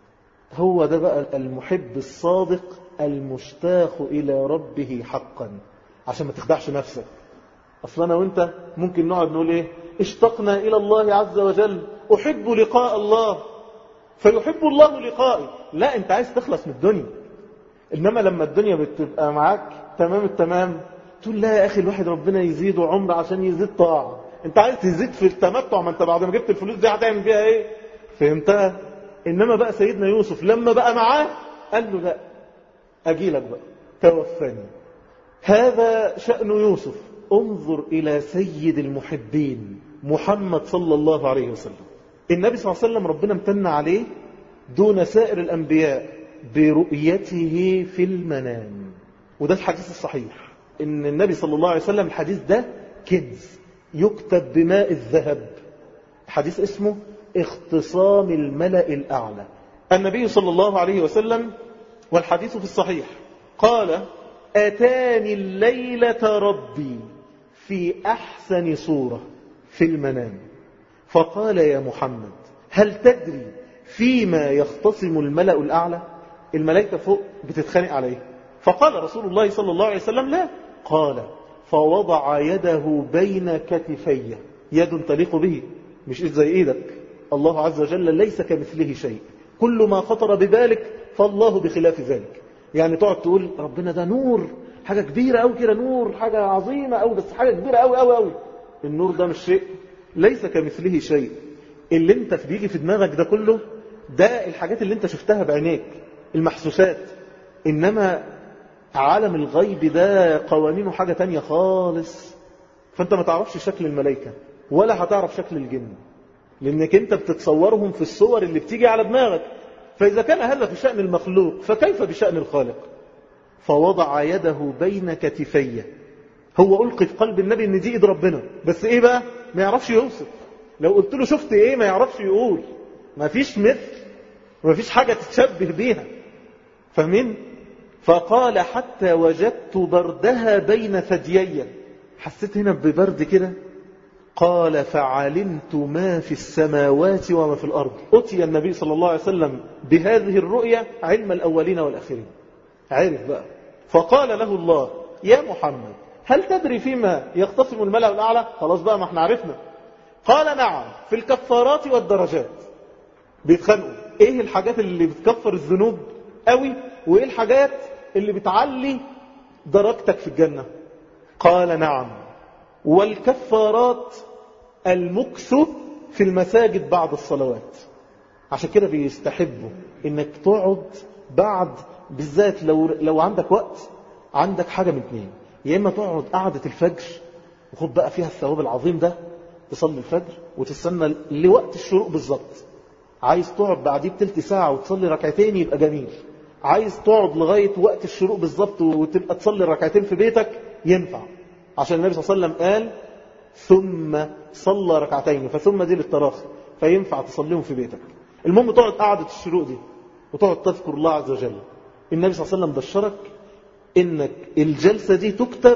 هو ده بقى المحب الصادق المشتاق إلى ربه حقا، عشان ما تخدعش نفسك. أصلا وانت ممكن نقعد نقول ايه اشتقنا إلى الله عز وجل، أحب لقاء الله فيحب الله لقائي. لا، انت عايز تخلص من الدنيا. إنما لما الدنيا بتبقى معاك تمام التمام تقول لا يا أخي الواحد ربنا يزيده عمر عشان يزيد طاعة. انت عايز تزيد في التمتع، ما انت بعد ما جبت الفلوس دي هتعمل بيها ايه؟ فهمتها؟ إنما بقى سيدنا يوسف لما بقى معاه قال له لا أجيلك بقى توفاني. هذا شأن يوسف. انظر إلى سيد المحبين محمد صلى الله عليه وسلم. النبي صلى الله عليه وسلم ربنا امتن عليه دون سائر الأنبياء برؤيته في المنام. وده الحديث الصحيح إن النبي صلى الله عليه وسلم الحديث ده كنز يكتب بماء الذهب. حديث اسمه اختصام الملأ الأعلى. النبي صلى الله عليه وسلم والحديث في الصحيح قال أتاني الليلة ربي في أحسن صورة في المنام فقال يا محمد هل تدري فيما يختصم الملأ الأعلى؟ الملائكة فوق بتتخانق عليه. فقال رسول الله صلى الله عليه وسلم لا. قال فوضع يده بين كتفي، يد تليق به مش إيد زي إيدك. الله عز وجل ليس كمثله شيء، كل ما خطر ببالك فالله بخلاف ذلك. يعني تقعد تقول ربنا ده نور، حاجة كبيرة أو كده، نور حاجة عظيمة أو بس حاجة كبيرة أو أو أو النور ده مش شيء، ليس كمثله شيء. اللي انت في بيجي في دماغك ده كله ده الحاجات اللي انت شفتها بعينيك المحسوسات. إنما عالم الغيب ده قوانينه حاجة تانية خالص. فانت ما تعرفش شكل الملائكة ولا هتعرف شكل الجن، لأنك انت بتتصورهم في الصور اللي بتيجي على دماغك. فإذا كان هذا في شأن المخلوق فكيف بشأن الخالق؟ فوضع يده بين كتفي. هو ألقي في قلب النبي ان دي ايد ربنا، بس ايه بقى؟ ما يعرفش يوصف. لو قلت له شفت ايه ما يعرفش يقول. ما فيش مثل، ما فيش حاجة تتشبه بيها. فاهمين؟ فقال حتى وجدت بردها بين ثديي، حسيت هنا ببرد كده. قال فعلمت ما في السماوات وما في الأرض. أتي النبي صلى الله عليه وسلم بهذه الرؤية علم الأولين والآخرين. عرف بقى. فقال له الله يا محمد هل تدري فيما يختصم الملأ الأعلى؟ خلاص بقى ما احنا عرفنا. قال نعم، في الكفارات والدرجات. بيتخانقوا ايه الحاجات اللي بتكفر الذنوب قوي وايه الحاجات اللي بتعلي درجتك في الجنة. قال نعم، والكفارات المكث في المساجد بعد الصلوات. عشان كده بيستحبوا انك تقعد بعد، بالذات لو لو عندك وقت، عندك حاجة من اتنين، يا اما تقعد قعدة الفجر وخد بقى فيها الثواب العظيم ده، تصلي الفجر وتستنى لوقت الشروق بالظبط. عايز تقعد بعديه بتلت ساعة وتصلي ركعتين يبقى جميل. عايز تقعد لغاية وقت الشروق بالظبط وتبقى تصلي ركعتين في بيتك ينفع، عشان النبي صلى الله عليه وسلم قال ثم صلى ركعتين، فثم دي للتراخي، فينفع تصليهم في بيتك. المهم تقعد قعدة الشروق دي وتقعد تذكر الله عز وجل. النبي صلى الله عليه وسلم بشرك انك الجلسة دي تكتب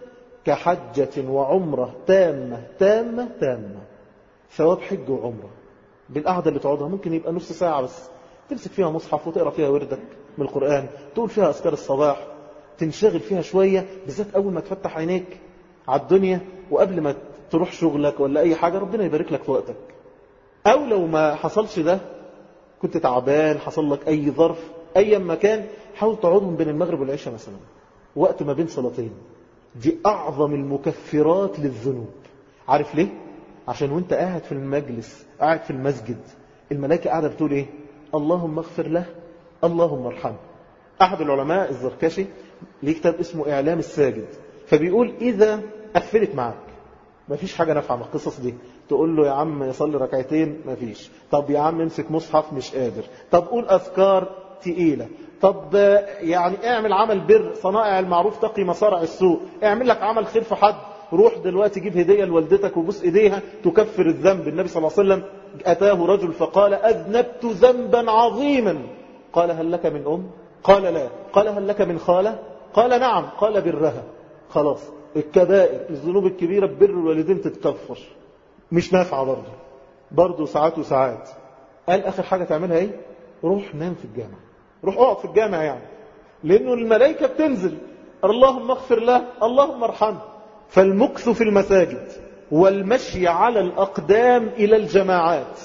كحجة وعمرة تامة تامة تامة، ثواب حج وعمرة. بالقعدة اللي تقعدها ممكن يبقى نص ساعة بس، تمسك فيها مصحف وتقرأ فيها وردك من القرآن، تقول فيها أذكار الصباح، تنشغل فيها شوية، بالذات أول ما تفتح عينيك على الدنيا وقبل ما تروح شغلك ولا أي حاجة، ربنا يبارك لك في وقتك. أو لو ما حصلش ده، كنت تعبان، حصل لك أي ظرف، أي مكان، حاول تقعدهم بين المغرب والعشاء مثلا، وقت ما بين صلاتين. دي أعظم المكفرات للذنوب. عارف ليه؟ عشان وانت قاعد في المجلس، قاعد في المسجد، الملائكة قاعدة بتقول ايه؟ اللهم اغفر له، اللهم ارحمه. أحد العلماء الزركشي ليه كتاب اسمه إعلام الساجد. فبيقول إذا قفلت معك مفيش حاجة نافعة من القصص دي، تقول له يا عم يصلي ركعتين مفيش، طب يا عم امسك مصحف مش قادر، طب قول أذكار تقيلة، طب يعني اعمل عمل بر، صنائع المعروف تقي مصارع السوء، اعمل لك عمل خير في حد، روح دلوقتي جيب هدية لوالدتك وبوس ايديها تكفر الذنب. النبي صلى الله عليه وسلم أتاه رجل فقال أذنبت ذنبا عظيما، قال هل لك من أم؟ قال لا. قال هل لك من خالة؟ قال نعم. قال برها. خلاص الكبائر الذنوب الكبيرة ببر الوالدين تتكفر. مش نافعة برضه برضه ساعات وساعات. قال آخر حاجة تعملها ايه؟ روح نام في الجامع، روح اقعد في الجامع، يعني لأنه الملائكة بتنزل اللهم اغفر له اللهم ارحمه. فالمكث في المساجد والمشي على الأقدام إلى الجماعات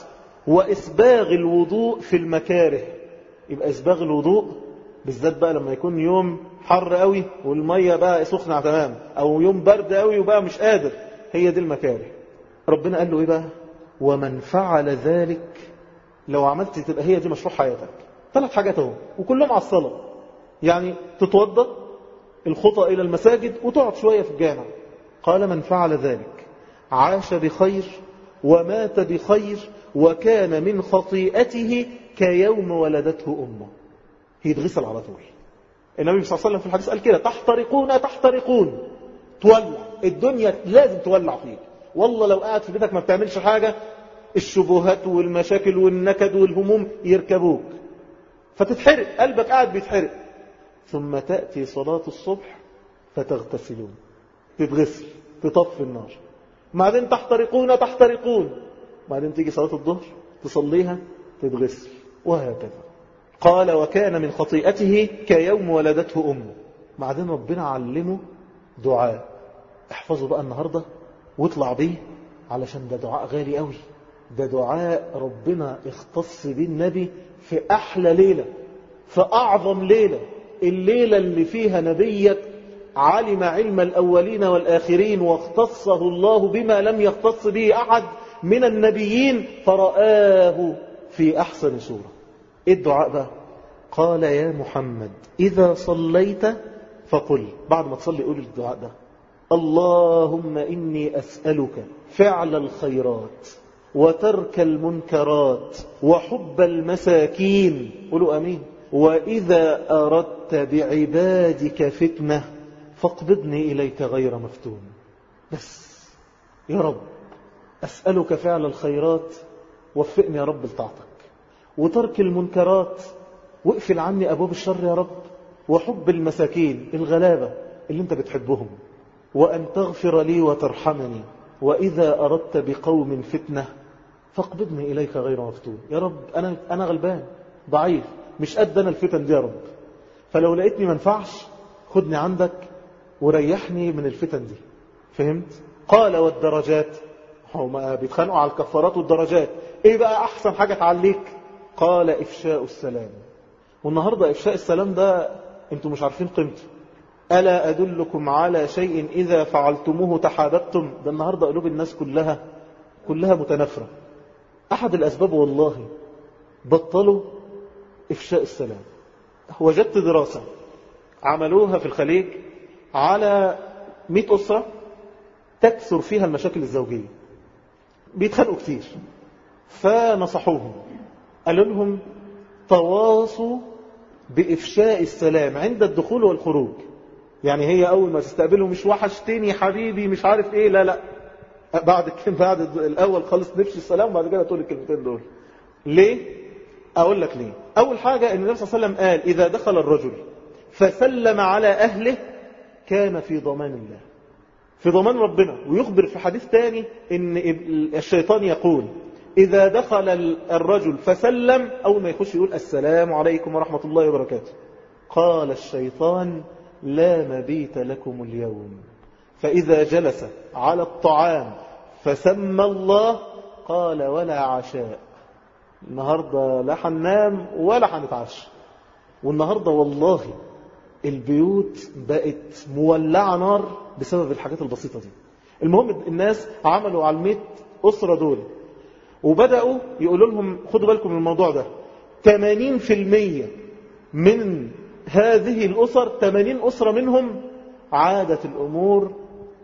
وإسباغ الوضوء في المكاره. يبقى إسباغ الوضوء بالذات بقى لما يكون يوم حر قوي والمية بقى سخنة تمام، أو يوم برد قوي وبقى مش قادر، هي دي المكاره. ربنا قال له إيه بقى؟ ومن فعل ذلك، لو عملت تبقى هي دي مشروع حياتك. ثلاث حاجات اهو وكلهم على الصلاة. يعني تتوضى، الخطى إلى المساجد، وتقعد شوية في الجامع. قال من فعل ذلك عاش بخير ومات بخير وكان من خطيئته كيوم ولدته أمه. يتغسل على طول. النبي صلى الله عليه وسلم في الحديث قال كده تحترقون تحترقون، تولع الدنيا، لازم تولع فيك. والله لو قاعد في بيتك ما بتعملش حاجة الشبهات والمشاكل والنكد والهموم يركبوك فتتحرق، قلبك قاعد بيتحرق. ثم تأتي صلاة الصبح فتغتسلون، تتغسل تطفي النار، بعدين تحترقون تحترقون، بعدين تيجي صلاة الظهر تصليها تتغسل، وهكذا. قال وكان من خطيئته كيوم ولدته أمه. بعدين ربنا علمه دعاء، احفظه بقى النهاردة واطلع بيه، علشان ده دعاء غالي قوي. ده دعاء ربنا اختص بيه النبي في أحلى ليلة، في أعظم ليلة، الليلة اللي فيها نبيك علم علم الأولين والآخرين واختصه الله بما لم يختص به أحد من النبيين فرآه في أحسن صورة. إيه الدعاء بقى؟ قال يا محمد إذا صليت فقل، بعد ما تصلي قول الدعاء ده: اللهم إني أسألك فعل الخيرات وترك المنكرات وحب المساكين، قولوا أمين، وإذا أردت بعبادك فتنة فاقبضني إليك غير مفتون. بس يا رب أسألك فعل الخيرات، وفقني يا رب لطاعتك، وترك المنكرات، واقفل عني أبواب الشر يا رب، وحب المساكين الغلابة اللي انت بتحبهم، وأن تغفر لي وترحمني، وإذا أردت بقوم فتنة فاقبضني إليك غير مفتون. يا رب أنا أنا غلبان ضعيف مش قد أنا الفتن دي يا رب، فلو لقيتني منفعش خدني عندك وريحني من الفتن دي. فهمت؟ قال والدرجات، هما بيتخانقوا على الكفارات والدرجات، ايه بقى أحسن حاجة تعليك؟ قال إفشاء السلام. والنهاردة إفشاء السلام ده انتوا مش عارفين قيمته. ألا أدلكم على شيء إذا فعلتموه تحاببتم؟ ده النهاردة قلوب الناس كلها كلها متنافرة. أحد الأسباب والله بطلوا إفشاء السلام. وجدت دراسة عملوها في الخليج على مئة أسرة تكثر فيها المشاكل الزوجية، بيتخانقوا كتير، فنصحوهم قالوا لهم تواصوا بإفشاء السلام عند الدخول والخروج. يعني هي أول ما تستقبله مش وحشتني حبيبي مش عارف إيه، لا لا، بعد بعد الأول خالص نفشي السلام، بعد كده تقول الكلمتين دول. ليه؟ أقول لك ليه. أول حاجة إن النبي صلى الله عليه وسلم قال إذا دخل الرجل فسلم على أهله كان في ضمان الله، في ضمان ربنا. ويخبر في حديث تاني إن الشيطان يقول إذا دخل الرجل فسلم، أول ما يخش يقول السلام عليكم ورحمة الله وبركاته، قال الشيطان لا مبيت لكم اليوم. فإذا جلس على الطعام فسمى الله قال ولا عشاء، النهاردة لا حنام ولا حنتعشى. والنهاردة والله البيوت بقت مولعة نار بسبب الحاجات البسيطة دي. المهم الناس عملوا على المئة أسرة دول وبدأوا يقولوا لهم خدوا بالكم من الموضوع ده، ثمانين في المية من هذه الأسر ثمانين أسرة منهم عادت الأمور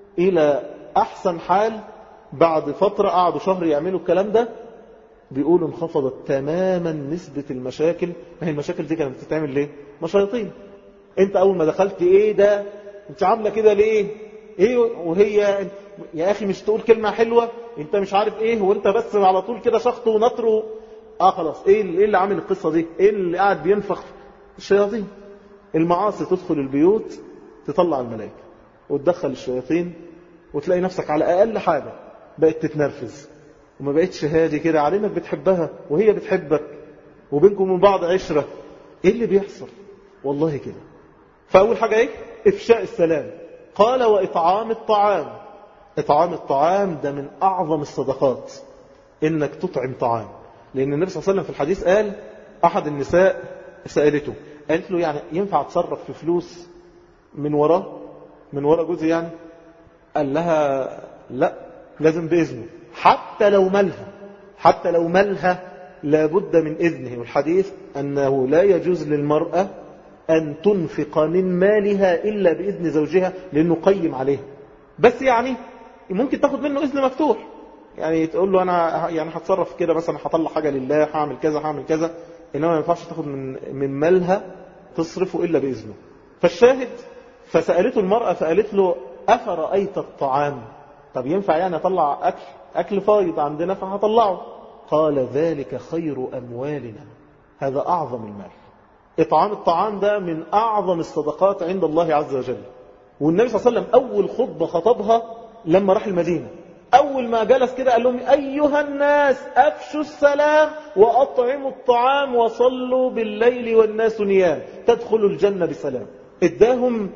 إلى أحسن حال. بعد فترة قعدوا شهر يعملوا الكلام ده، بيقولوا انخفضت تماما نسبة المشاكل. ما هي المشاكل دي كانت بتتعمل ليه؟ مشايطين. انت اول ما دخلت ايه ده، انت عاملة كده ليه، ايه وهي يا اخي مش تقول كلمة حلوة، انت مش عارف ايه، وانت بس على طول كده شخط ونطر. اه خلاص، ايه اللي, إيه اللي عامل القصة دي، ايه اللي قاعد بينفخ؟ الشياطين. المعاصي تدخل البيوت تطلع الملائكة وتدخل الشياطين، وتلاقي نفسك على اقل حاجة بقت تتنرفز، وما بقتش هادي كده على انك بتحبها وهي بتحبك، وبينكم من بعض عشرة. ايه اللي بيحصل؟ والله كده. فاول حاجة ايه؟ افشاء السلام. قال واطعام الطعام. اطعام الطعام ده من اعظم الصدقات، انك تطعم طعام. لان النبي صلى الله عليه وسلم في الحديث قال، احد النساء سألته، قالت له يعني ينفع اتصرف في فلوس من وراه، من ورا جوزي يعني؟ قال لها لا، لازم بإذنه، حتى لو مالها، حتى لو مالها لابد من إذنه. والحديث أنه لا يجوز للمرأة أن تنفق من مالها إلا بإذن زوجها، لأنه قيم عليها. بس يعني ممكن تاخد منه إذن مفتوح، يعني تقول له أنا يعني هتصرف كده مثلا، هطلع حاجة لله، هعمل كذا هعمل كذا، إنما ما ينفعش تاخد من من مالها تصرفه إلا بإذنه. فالشاهد، فسألته المرأة فقالت له أفرأيت الطعام؟ طب ينفع يعني أطلع أكل أكل فايض عندنا فهطلعه؟ قال ذلك خير أموالنا، هذا أعظم المال. إطعام الطعام ده من أعظم الصدقات عند الله عز وجل. والنبي صلى الله عليه وسلم أول خطبة خطبها لما راح المدينة، أول ما جلس كده قال لهم أيها الناس أفشوا السلام وأطعموا الطعام وصلوا بالليل والناس نيام تدخلوا الجنة بسلام. اداهم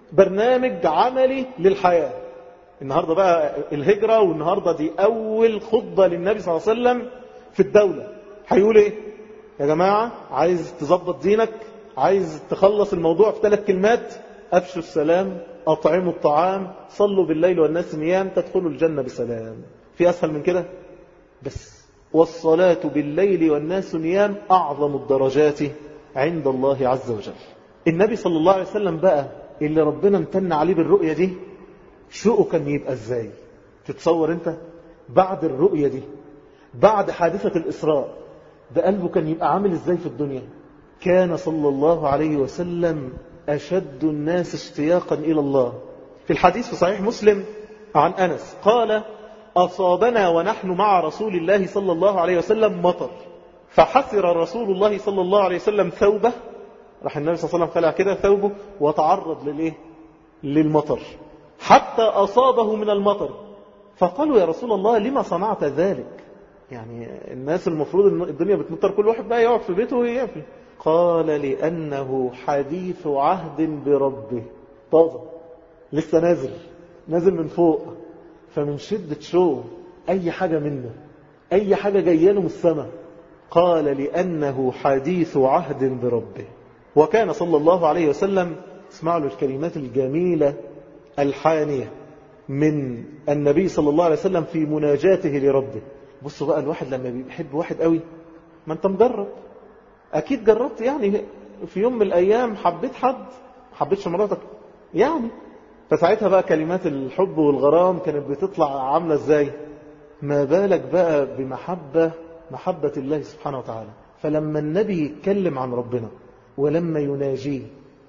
برنامج عملي للحياة. النهاردة بقى الهجرة، والنهاردة دي أول خطبة للنبي صلى الله عليه وسلم في الدولة. هيقول إيه يا جماعة؟ عايز تظبط دينك، عايز تخلص الموضوع في ثلاث كلمات: أفشوا السلام، أطعموا الطعام، صلوا بالليل والناس نيام تدخلوا الجنة بسلام. في أسهل من كده؟ بس والصلاة بالليل والناس نيام أعظم الدرجات عند الله عز وجل. النبي صلى الله عليه وسلم بقى اللي ربنا امتن عليه بالرؤية دي، شوقه كان يبقى ازاي؟ تتصور انت بعد الرؤية دي، بعد حادثة الإسراء، ده قلبه كان يبقى عامل ازاي في الدنيا؟ كان صلى الله عليه وسلم أشد الناس اشتياقا إلى الله. في الحديث في صحيح مسلم عن أنس قال: أصابنا ونحن مع رسول الله صلى الله عليه وسلم مطر، فحسر رسول الله صلى الله عليه وسلم ثوبه. راح النبي صلى الله عليه وسلم خلع كده ثوبه وتعرض للإيه؟ للمطر، حتى أصابه من المطر. فقالوا يا رسول الله لما صنعت ذلك؟ يعني الناس المفروض ان الدنيا بتمطر، كل واحد بقى يقعد في بيته ويقفل. قال: لأنه حديث عهد بربه، طازة لسه نازل نازل من فوق، فمن شدة شوق أي حاجة منه، أي حاجة جايه له من السماء. قال: لأنه حديث عهد بربه. وكان صلى الله عليه وسلم، اسمعوا له الكلمات الجميلة الحانية من النبي صلى الله عليه وسلم في مناجاته لربه. بصوا بقى، الواحد لما بيحب واحد قوي، ما انت مجرب، اكيد جربت يعني في يوم من الايام حبيت حد، حبيتش مراتك يعني، فساعتها بقى كلمات الحب والغرام كانت بتطلع عاملة ازاي؟ ما بالك بقى بمحبة محبة الله سبحانه وتعالى. فلما النبي يتكلم عن ربنا ولما يناجيه،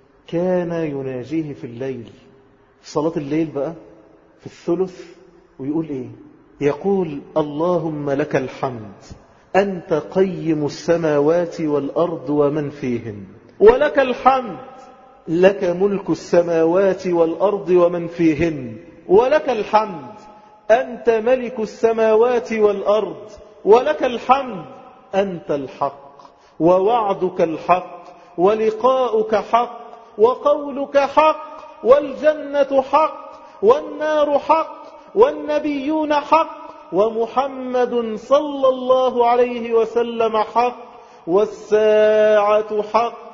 كان يناجيه في الليل، في صلاة الليل بقى في الثلث، ويقول ايه؟ يقول: اللهم لك الحمد، أنت قيم السماوات والأرض ومن فيهن، ولك الحمد، لك ملك السماوات والأرض ومن فيهن، ولك الحمد، أنت ملك السماوات والأرض، ولك الحمد، أنت الحق، ووعدك الحق، ولقاؤك حق، وقولك حق، والجنة حق، والنار حق، والنبيون حق، ومحمد صلى الله عليه وسلم حق، والساعة حق.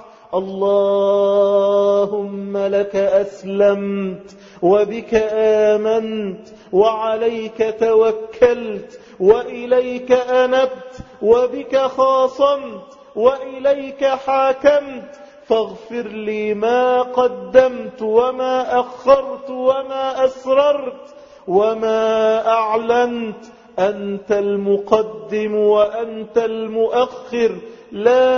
اللهم لك أسلمت، وبك آمنت، وعليك توكلت، وإليك أنبت، وبك خاصمت، وإليك حاكمت، فاغفر لي ما قدمت وما أخرت وما أسررت وما أعلنت، أنت المقدم وأنت المؤخر، لا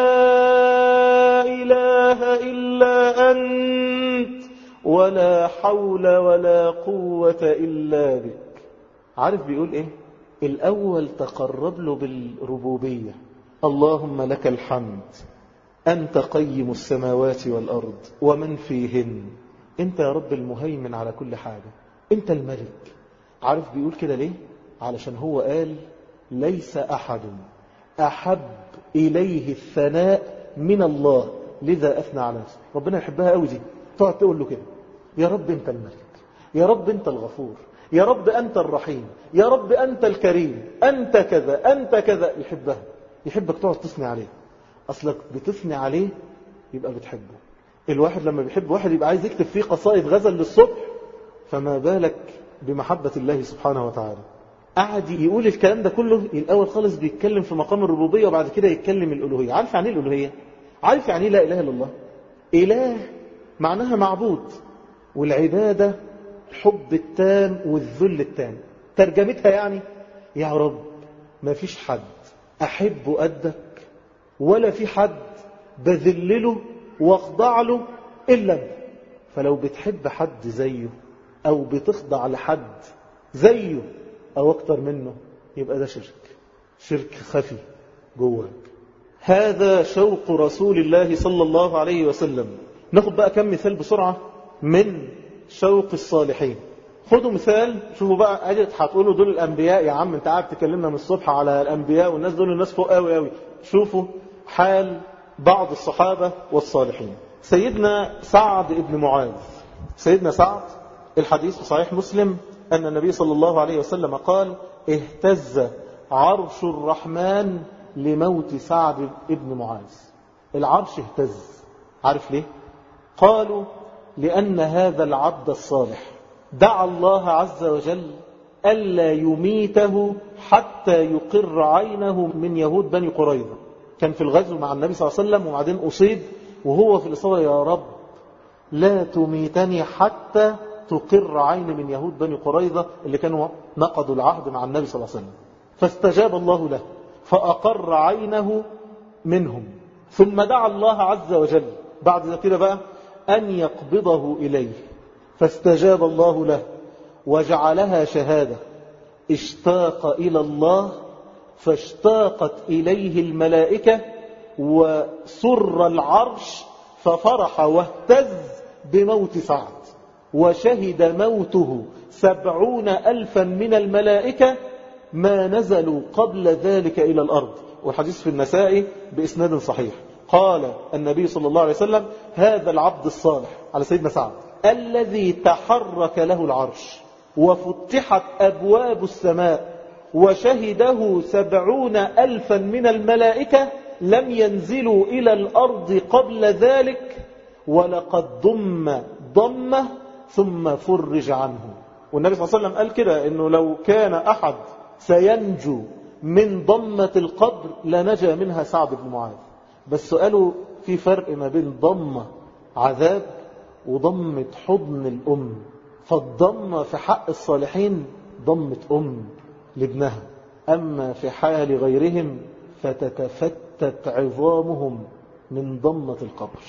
إله إلا أنت، ولا حول ولا قوة إلا بك. عارف بيقول إيه؟ الأول تقرب له بالربوبية، اللهم لك الحمد، أنت قيم السماوات والأرض ومن فيهن، أنت يا رب المهيمن على كل حاجة، أنت الملك. عارف بيقول كده ليه؟ علشان هو قال ليس أحد أحب إليه الثناء من الله، لذا أثنى على نفسه. ربنا يحبها قوي دي، تقعد تقول له كده، يا رب أنت الملك، يا رب أنت الغفور، يا رب أنت الرحيم، يا رب أنت الكريم، أنت كذا أنت كذا. يحبها، يحبك تقعد تثني عليه. أصلك بتثني عليه يبقى بتحبه. الواحد لما بيحب واحد يبقى عايز يكتب فيه قصائد غزل للصبح، فما بالك بمحبة الله سبحانه وتعالى. قعد يقول الكلام ده كله، الأول خالص بيتكلم في مقام الربوبية وبعد كده يتكلم الألوهية. عارف يعني ايه الألوهية؟ عارف يعني ايه لا إله إلا الله؟ إله معناها معبود، والعبادة الحب التام والذل التام. ترجمتها يعني يا رب ما فيش حد أحبه قدك، ولا في حد بذلله واخضع له إلا انت. فلو بتحب حد زيه أو بتخضع لحد زيه أو أكتر منه، يبقى ده شرك، شرك خفي جواك. هذا شوق رسول الله صلى الله عليه وسلم. ناخد بقى كم مثال بسرعة من شوق الصالحين. خدوا مثال، شوفوا بقى، أجد هتقولوا دول الأنبياء يا عم، انت قاعد تكلمنا من الصبح على الأنبياء والناس دول الناس فوق قوي قوي. شوفوا حال بعض الصحابة والصالحين. سيدنا سعد بن معاذ. سيدنا سعد، الحديث في صحيح مسلم أن النبي صلى الله عليه وسلم قال اهتز عرش الرحمن لموت سعد بن معاذ. العرش اهتز. عارف ليه؟ قالوا لأن هذا العبد الصالح دعا الله عز وجل ألا يميته حتى يقر عينه من يهود بني قريظة. كان في الغزو مع النبي صلى الله عليه وسلم وبعدين أصيب وهو في الإصابة، يا رب لا تميتني حتى تقر عين من يهود بني قريظة اللي كانوا نقضوا العهد مع النبي صلى الله عليه وسلم. فاستجاب الله له فأقر عينه منهم، ثم دعا الله عز وجل بعد كده بقى أن يقبضه إليه، فاستجاب الله له وجعلها شهادة. اشتاق إلى الله فاشتاقت إليه الملائكة وسر العرش ففرح واهتز بموت سعد، وشهد موته سبعون ألفا من الملائكة ما نزلوا قبل ذلك إلى الأرض. والحديث في النسائي بإسناد صحيح. قال النبي صلى الله عليه وسلم هذا العبد الصالح على سيدنا سعد الذي تحرك له العرش وفتحت أبواب السماء وشهده سبعون ألفا من الملائكة لم ينزلوا إلى الأرض قبل ذلك، ولقد ضم ضمه ثم فرج عنه. والنبي صلى الله عليه وسلم قال كده إنه لو كان أحد سينجو من ضمة القبر لنجا منها سعد بن معاذ. بس قالوا في فرق ما بين ضمة عذاب وضمة حضن الأم. فالضمة في حق الصالحين ضمة أم لابنها، أما في حال غيرهم فتتفتت عظامهم من ضمة القبر.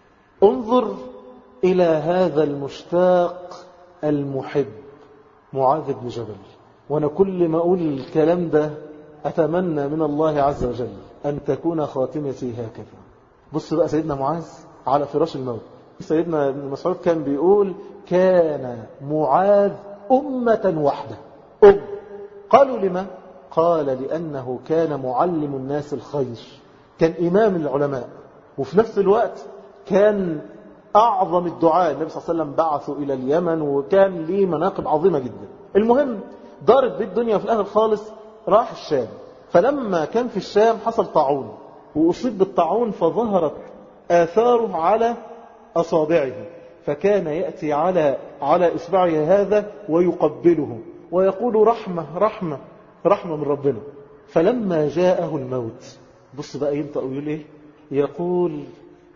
انظر إلى هذا المشتاق المحب معاذ بن جبل. وأنا كل ما أقول الكلام ده أتمنى من الله عز وجل أن تكون خاتمتي هكذا. بص بقى سيدنا معاذ على فراش الموت. سيدنا ابن مسعود كان بيقول كان معاذ أمة واحدة. أم. قالوا لما؟ قال لأنه كان معلم الناس الخير، كان إمام العلماء، وفي نفس الوقت كان أعظم الدعاء. النبي صلى الله عليه وسلم بعثه إلى اليمن وكان ليه مناقب عظيمة جدا. المهم دارت بيه الدنيا في الآخر خالص راح الشام. فلما كان في الشام حصل طاعون وأصيب بالطاعون فظهرت آثاره على أصابعه، فكان يأتي على على إصبعه هذا ويقبله ويقول رحمة رحمة رحمة من ربنا. فلما جاءه الموت، بص بقى ينطق ويقول إيه؟ يقول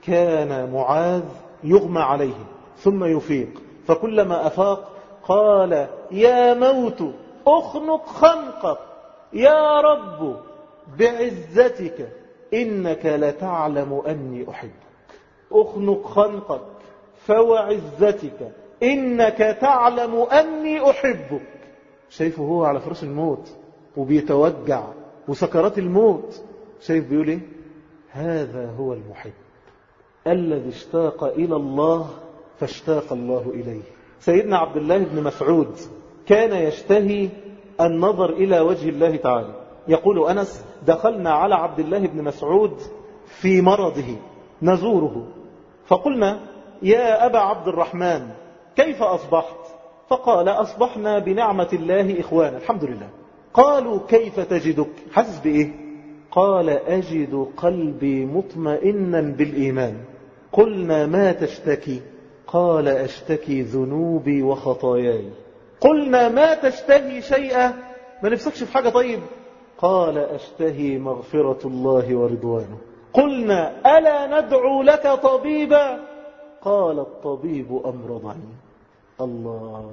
كان معاذ يغمى عليه ثم يفيق، فكلما أفاق قال يا موت أخنق خنقك يا رب بعزتك إنك لتعلم أني أحبك. أخنق خنقك فوعزتك إنك تعلم أني أحبك. شايفه هو على فراش الموت وبيتوجع وسكرات الموت، شايف بيقول ايه؟ هذا هو المحب الذي اشتاق إلى الله فاشتاق الله إليه. سيدنا عبد الله بن مسعود كان يشتهي النظر إلى وجه الله تعالى. يقول أنس دخلنا على عبد الله بن مسعود في مرضه نزوره، فقلنا يا أبا عبد الرحمن كيف أصبحت؟ فقال أصبحنا بنعمة الله إخوانا الحمد لله. قالوا كيف تجدك؟ حاسس بإيه؟ قال أجد قلبي مطمئنا بالإيمان. قلنا ما تشتكي؟ قال أشتكي ذنوبي وخطاياي. قلنا ما تشتهي شيئا؟ ما نفسكش في حاجة طيب؟ قال أشتهي مغفرة الله ورضوانه. قلنا ألا ندعو لك طبيبا؟ قال الطبيب أمرضني. الله،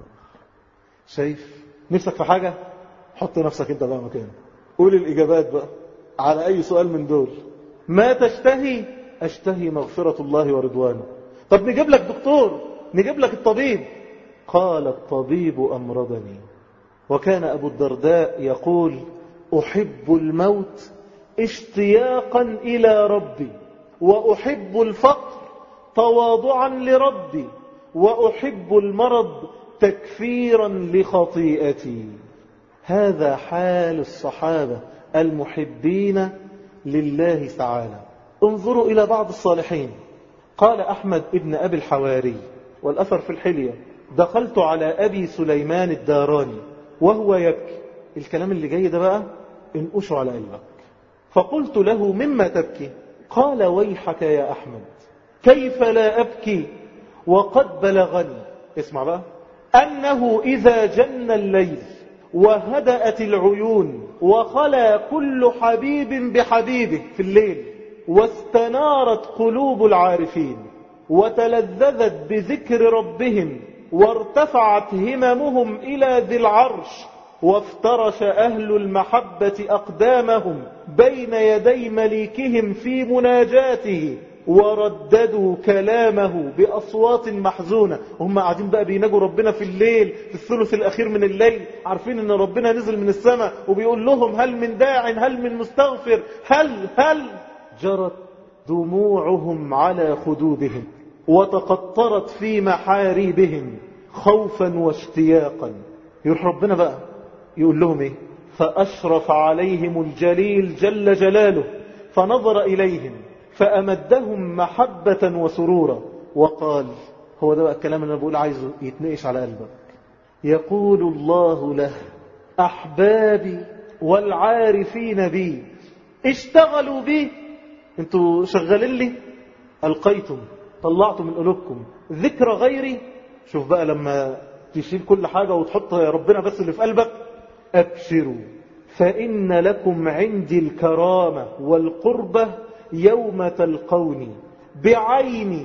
شايف نفسك في حاجة؟ حط نفسك انت بقى مكانه، قول الإجابات بقى على أي سؤال من دول. ما تشتهي؟ أشتهي مغفرة الله ورضوانه. طب نجيب لك دكتور، نجيب لك الطبيب. قال الطبيب أمرضني. وكان أبو الدرداء يقول أحب الموت اشتياقا إلى ربي، وأحب الفقر تواضعا لربي، وأحب المرض تكفيرا لخطيئتي. هذا حال الصحابة المحبين لله تعالى. انظروا إلى بعض الصالحين. قال أحمد ابن أبي الحواري والأثر في الحلية دخلت على أبي سليمان الداراني وهو يبكي. الكلام اللي جاي ده بقى انقشه على قلبك. فقلت له مما تبكي؟ قال ويحك يا أحمد كيف لا أبكي وقد بلغني، اسمع بقى، أنه إذا جن الليل وهدأت العيون وخلى كل حبيب بحبيبه في الليل، واستنارت قلوب العارفين وتلذذت بذكر ربهم، وارتفعت هممهم إلى ذي العرش، وافترش أهل المحبة أقدامهم بين يدي مليكهم في مناجاته، ورددوا كلامه بأصوات محزونة. هم قاعدين بقى بيناجوا ربنا في الليل في الثلث الأخير من الليل، عارفين ان ربنا نزل من السماء وبيقول لهم هل من داع هل من مستغفر هل هل جرت دموعهم على خدودهم وتقطرت في محاريبهم خوفا واشتياقا. يروح ربنا بقى يقول لهم ايه؟ فأشرف عليهم الجليل جل جلاله فنظر إليهم فأمدهم محبة وسرورا وقال، هو ده بقى الكلام اللي أنا بقول عايزه يتنقش على قلبك. يقول الله له أحبابي والعارفين بي اشتغلوا بي، انتوا شغالين لي، ألقيتم طلعتم من قلوبكم ذكر غيري. شوف بقى لما تشيل كل حاجة وتحط يا ربنا بس اللي في قلبك. أبشروا فإن لكم عندي الكرامة والقربة يوم تلقوني بعيني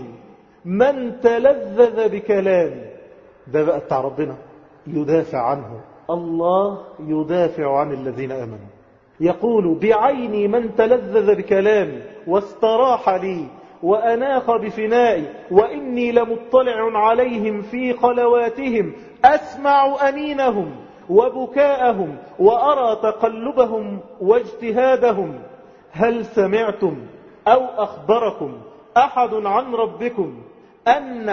من تلذذ بكلامي. ده بقى بتاع ربنا يدافع عنه، الله يدافع عن الذين آمنوا. يقول بعيني من تلذذ بكلامي واستراح لي وأناخ بفنائي، وإني لمطلع عليهم في خلواتهم أسمع أنينهم وبكاءهم وأرى تقلبهم واجتهادهم. هل سمعتم أو أخبركم أحد عن ربكم أن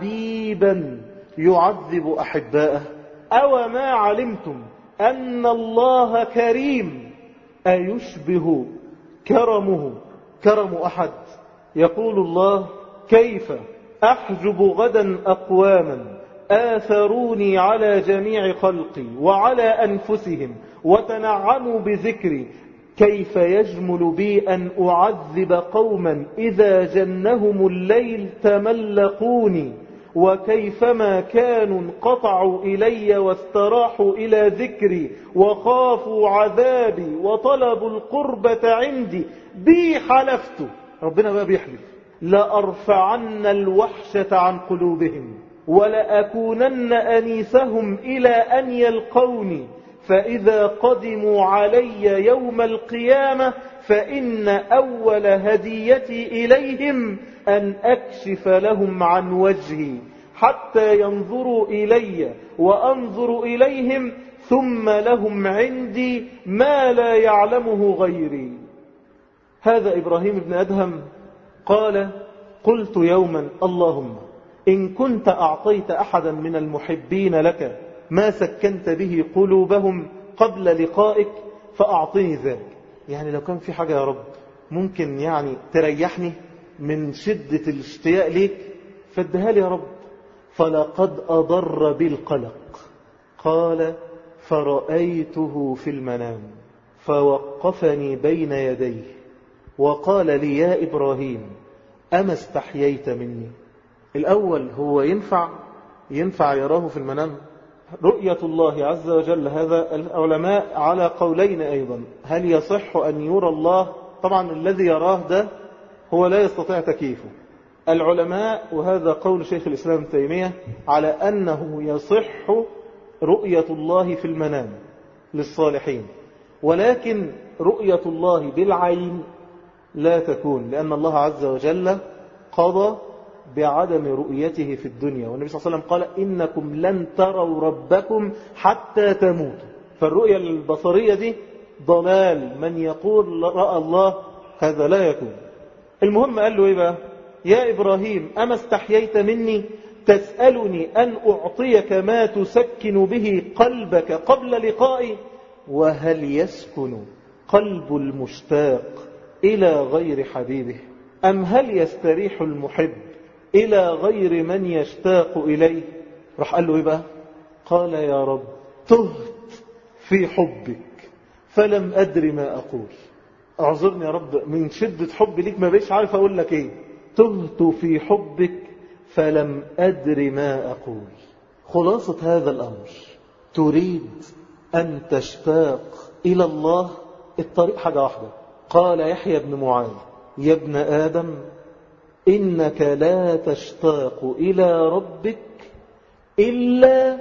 حبيبا يعذب أحباءه؟ أو ما علمتم أن الله كريم أيشبه كرمه كرم أحد؟ يقول الله كيف أحجب غدا أقواما آثروني على جميع خلقي وعلى أنفسهم وتنعموا بذكري، كيف يجمل بي أن أعذب قوما إذا جنهم الليل تملقوني، وكيفما كانوا انقطعوا إلي واستراحوا إلى ذكري وخافوا عذابي وطلبوا القربة عندي بي حلفت. ربنا بقى بيحلف لأرفعن الوحشة عن قلوبهم ولأكونن أنيسهم إلى أن يلقوني فإذا قدموا علي يوم القيامة فإن أول هديتي إليهم أن أكشف لهم عن وجهي حتى ينظروا إلي وأنظر إليهم ثم لهم عندي ما لا يعلمه غيري. هذا إبراهيم بن أدهم قال قلت يوما اللهم إن كنت أعطيت أحدا من المحبين لك ما سكنت به قلوبهم قبل لقائك فأعطني ذاك. يعني لو كان في حاجة يا رب ممكن يعني تريحني من شدة الاشتياق ليك فادها لي يا رب. فلقد أضر بالقلق. قال فرأيته في المنام فوقفني بين يديه وقال لي يا إبراهيم أما استحييت مني. الأول هو ينفع ينفع يراه في المنام؟ رؤية الله عز وجل هذا العلماء على قولين أيضا. هل يصح أن يرى الله؟ طبعا الذي يراه ده هو لا يستطيع تكييفه. العلماء وهذا قول شيخ الإسلام ابن تيمية على أنه يصح رؤية الله في المنام للصالحين، ولكن رؤية الله بالعين لا تكون، لأن الله عز وجل قضى بعدم رؤيته في الدنيا، والنبي صلى الله عليه وسلم قال إنكم لن تروا ربكم حتى تموتوا. فالرؤية البصرية دي ضلال، من يقول رأى الله هذا لا يكون. المهم قال له إيه بقى؟ يا إبراهيم أما استحييت مني تسألني أن أعطيك ما تسكن به قلبك قبل لقائي؟ وهل يسكن قلب المشتاق إلى غير حبيبه؟ أم هل يستريح المحب إلى غير من يشتاق إليه؟ راح قال له إيه بقى؟ قال يا رب تهت في حبك فلم أدري ما أقول. اعذرني يا رب من شدة حبي ليك ما بيش عارف أقول لك إيه. تهت في حبك فلم أدري ما أقول. خلاصة هذا الأمر، تريد أن تشتاق إلى الله، الطريق حاجة واحدة. قال يحيى بن معاذ يا ابن آدم إنك لا تشتاق إلى ربك إلا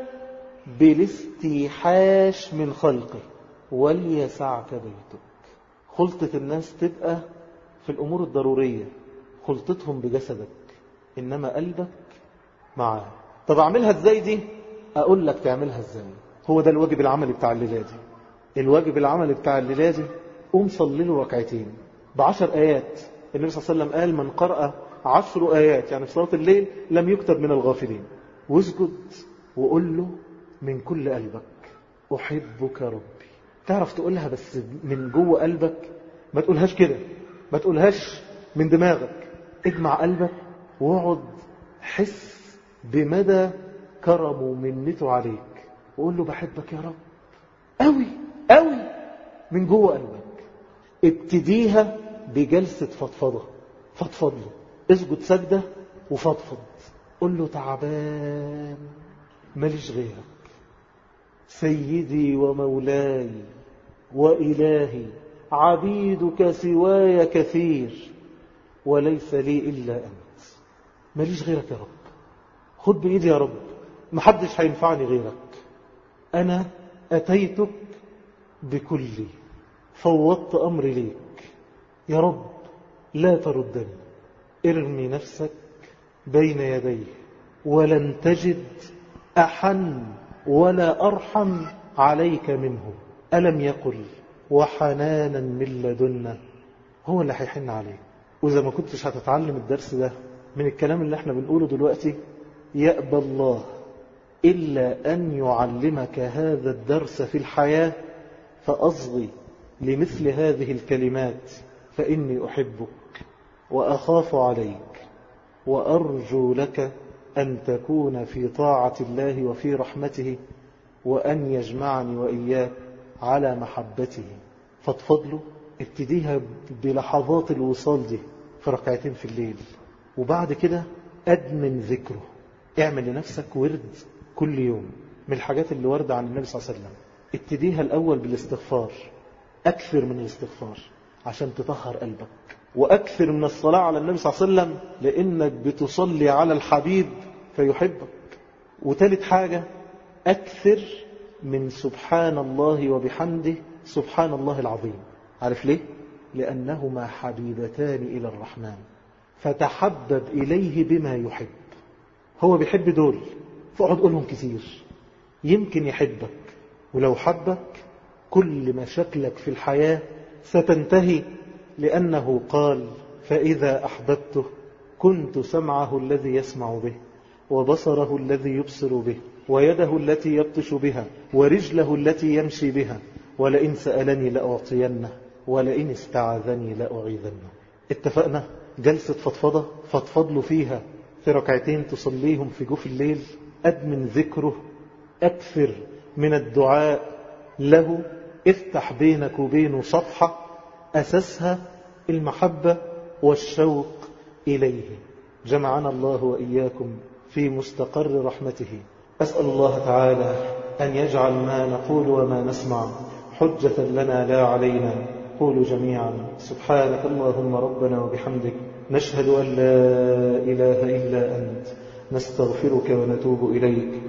بالاستيحاش من خلقه وليسعك بيتك. خلطة الناس تبقى في الأمور الضرورية، خلطتهم بجسدك، إنما قلبك معاه. طب أعملها إزاي دي؟ أقول لك تعملها إزاي. هو ده الواجب العملي بتاع الليلة دي. الواجب العملي بتاع الليلة دي قوم صلي له ركعتين بعشر آيات. النبي صلى الله عليه وسلم قال من قرأ عشر آيات يعني في صلاة الليل لم يكتب من الغافلين. واسجد وقول له من كل قلبك أحبك ربي. تعرف تقولها بس من جوه قلبك، ما تقولهاش كده، ما تقولهاش من دماغك. اجمع قلبك واقعد حس بمدى كرمه ومنته عليك وقول له بحبك يا رب قوي قوي من جوه قلبك. ابتديها بجلسة فضفضة، فضفض له، اسجد سجدة وفضفض، قل له تعبان ماليش غيرك، سيدي ومولاي وإلهي، عبيدك سواي كثير وليس لي إلا أنت، ماليش غيرك يا رب، خد بإيدي يا رب، محدش هينفعني غيرك، أنا أتيتك بكلي، فوضت أمري ليك يا رب، لا تردني. ارمي نفسك بين يديه ولن تجد أحن ولا أرحم عليك منه. ألم يقل وحنانا من لدنا؟ هو اللي هيحن عليك. وإذا ما كنتش هتتعلم الدرس ده من الكلام اللي احنا بنقوله دلوقتي، يأبى الله إلا أن يعلمك هذا الدرس في الحياة. فأصغي لمثل هذه الكلمات، فإني أحبك وأخاف عليك وأرجو لك أن تكون في طاعة الله وفي رحمته، وأن يجمعني وإياك على محبته. فاتفضلوا ابتديها بلحظات الوصال دي في ركعتين في الليل، وبعد كده أدمن ذكره. اعمل لنفسك ورد كل يوم من الحاجات اللي ورد عن النبي صلى الله عليه وسلم. ابتديها الأول بالاستغفار، أكثر من الاستغفار عشان تطهر قلبك. وأكثر من الصلاة على النبي صلى الله عليه وسلم لأنك بتصلي على الحبيب فيحبك. وثالث حاجة أكثر من سبحان الله وبحمده سبحان الله العظيم. عارف ليه؟ لأنهما حبيبتان إلى الرحمن، فتحبب إليه بما يحب. هو بيحب دول، فاقعد قولهم كتير يمكن يحبك. ولو حبك كل مشاكلك في الحياة ستنتهي، لأنه قال فإذا أحببته كنت سمعه الذي يسمع به، وبصره الذي يبصر به، ويده التي يبطش بها، ورجله التي يمشي بها، ولئن سألني لأعطينه، ولئن استعاذني لأعيذنه. اتفقنا؟ جلسة فضفضة فضفض له فيها في ركعتين تصليهم في جوف الليل، أدمن ذكره، أكثر من الدعاء له، افتح بينك وبينه صفحة أساسها المحبة والشوق إليه. جمعنا الله وإياكم في مستقر رحمته. أسأل الله تعالى أن يجعل ما نقول وما نسمع حجة لنا لا علينا. قولوا جميعا سبحانك اللهم ربنا وبحمدك، نشهد أن لا إله إلا أنت، نستغفرك ونتوب إليك،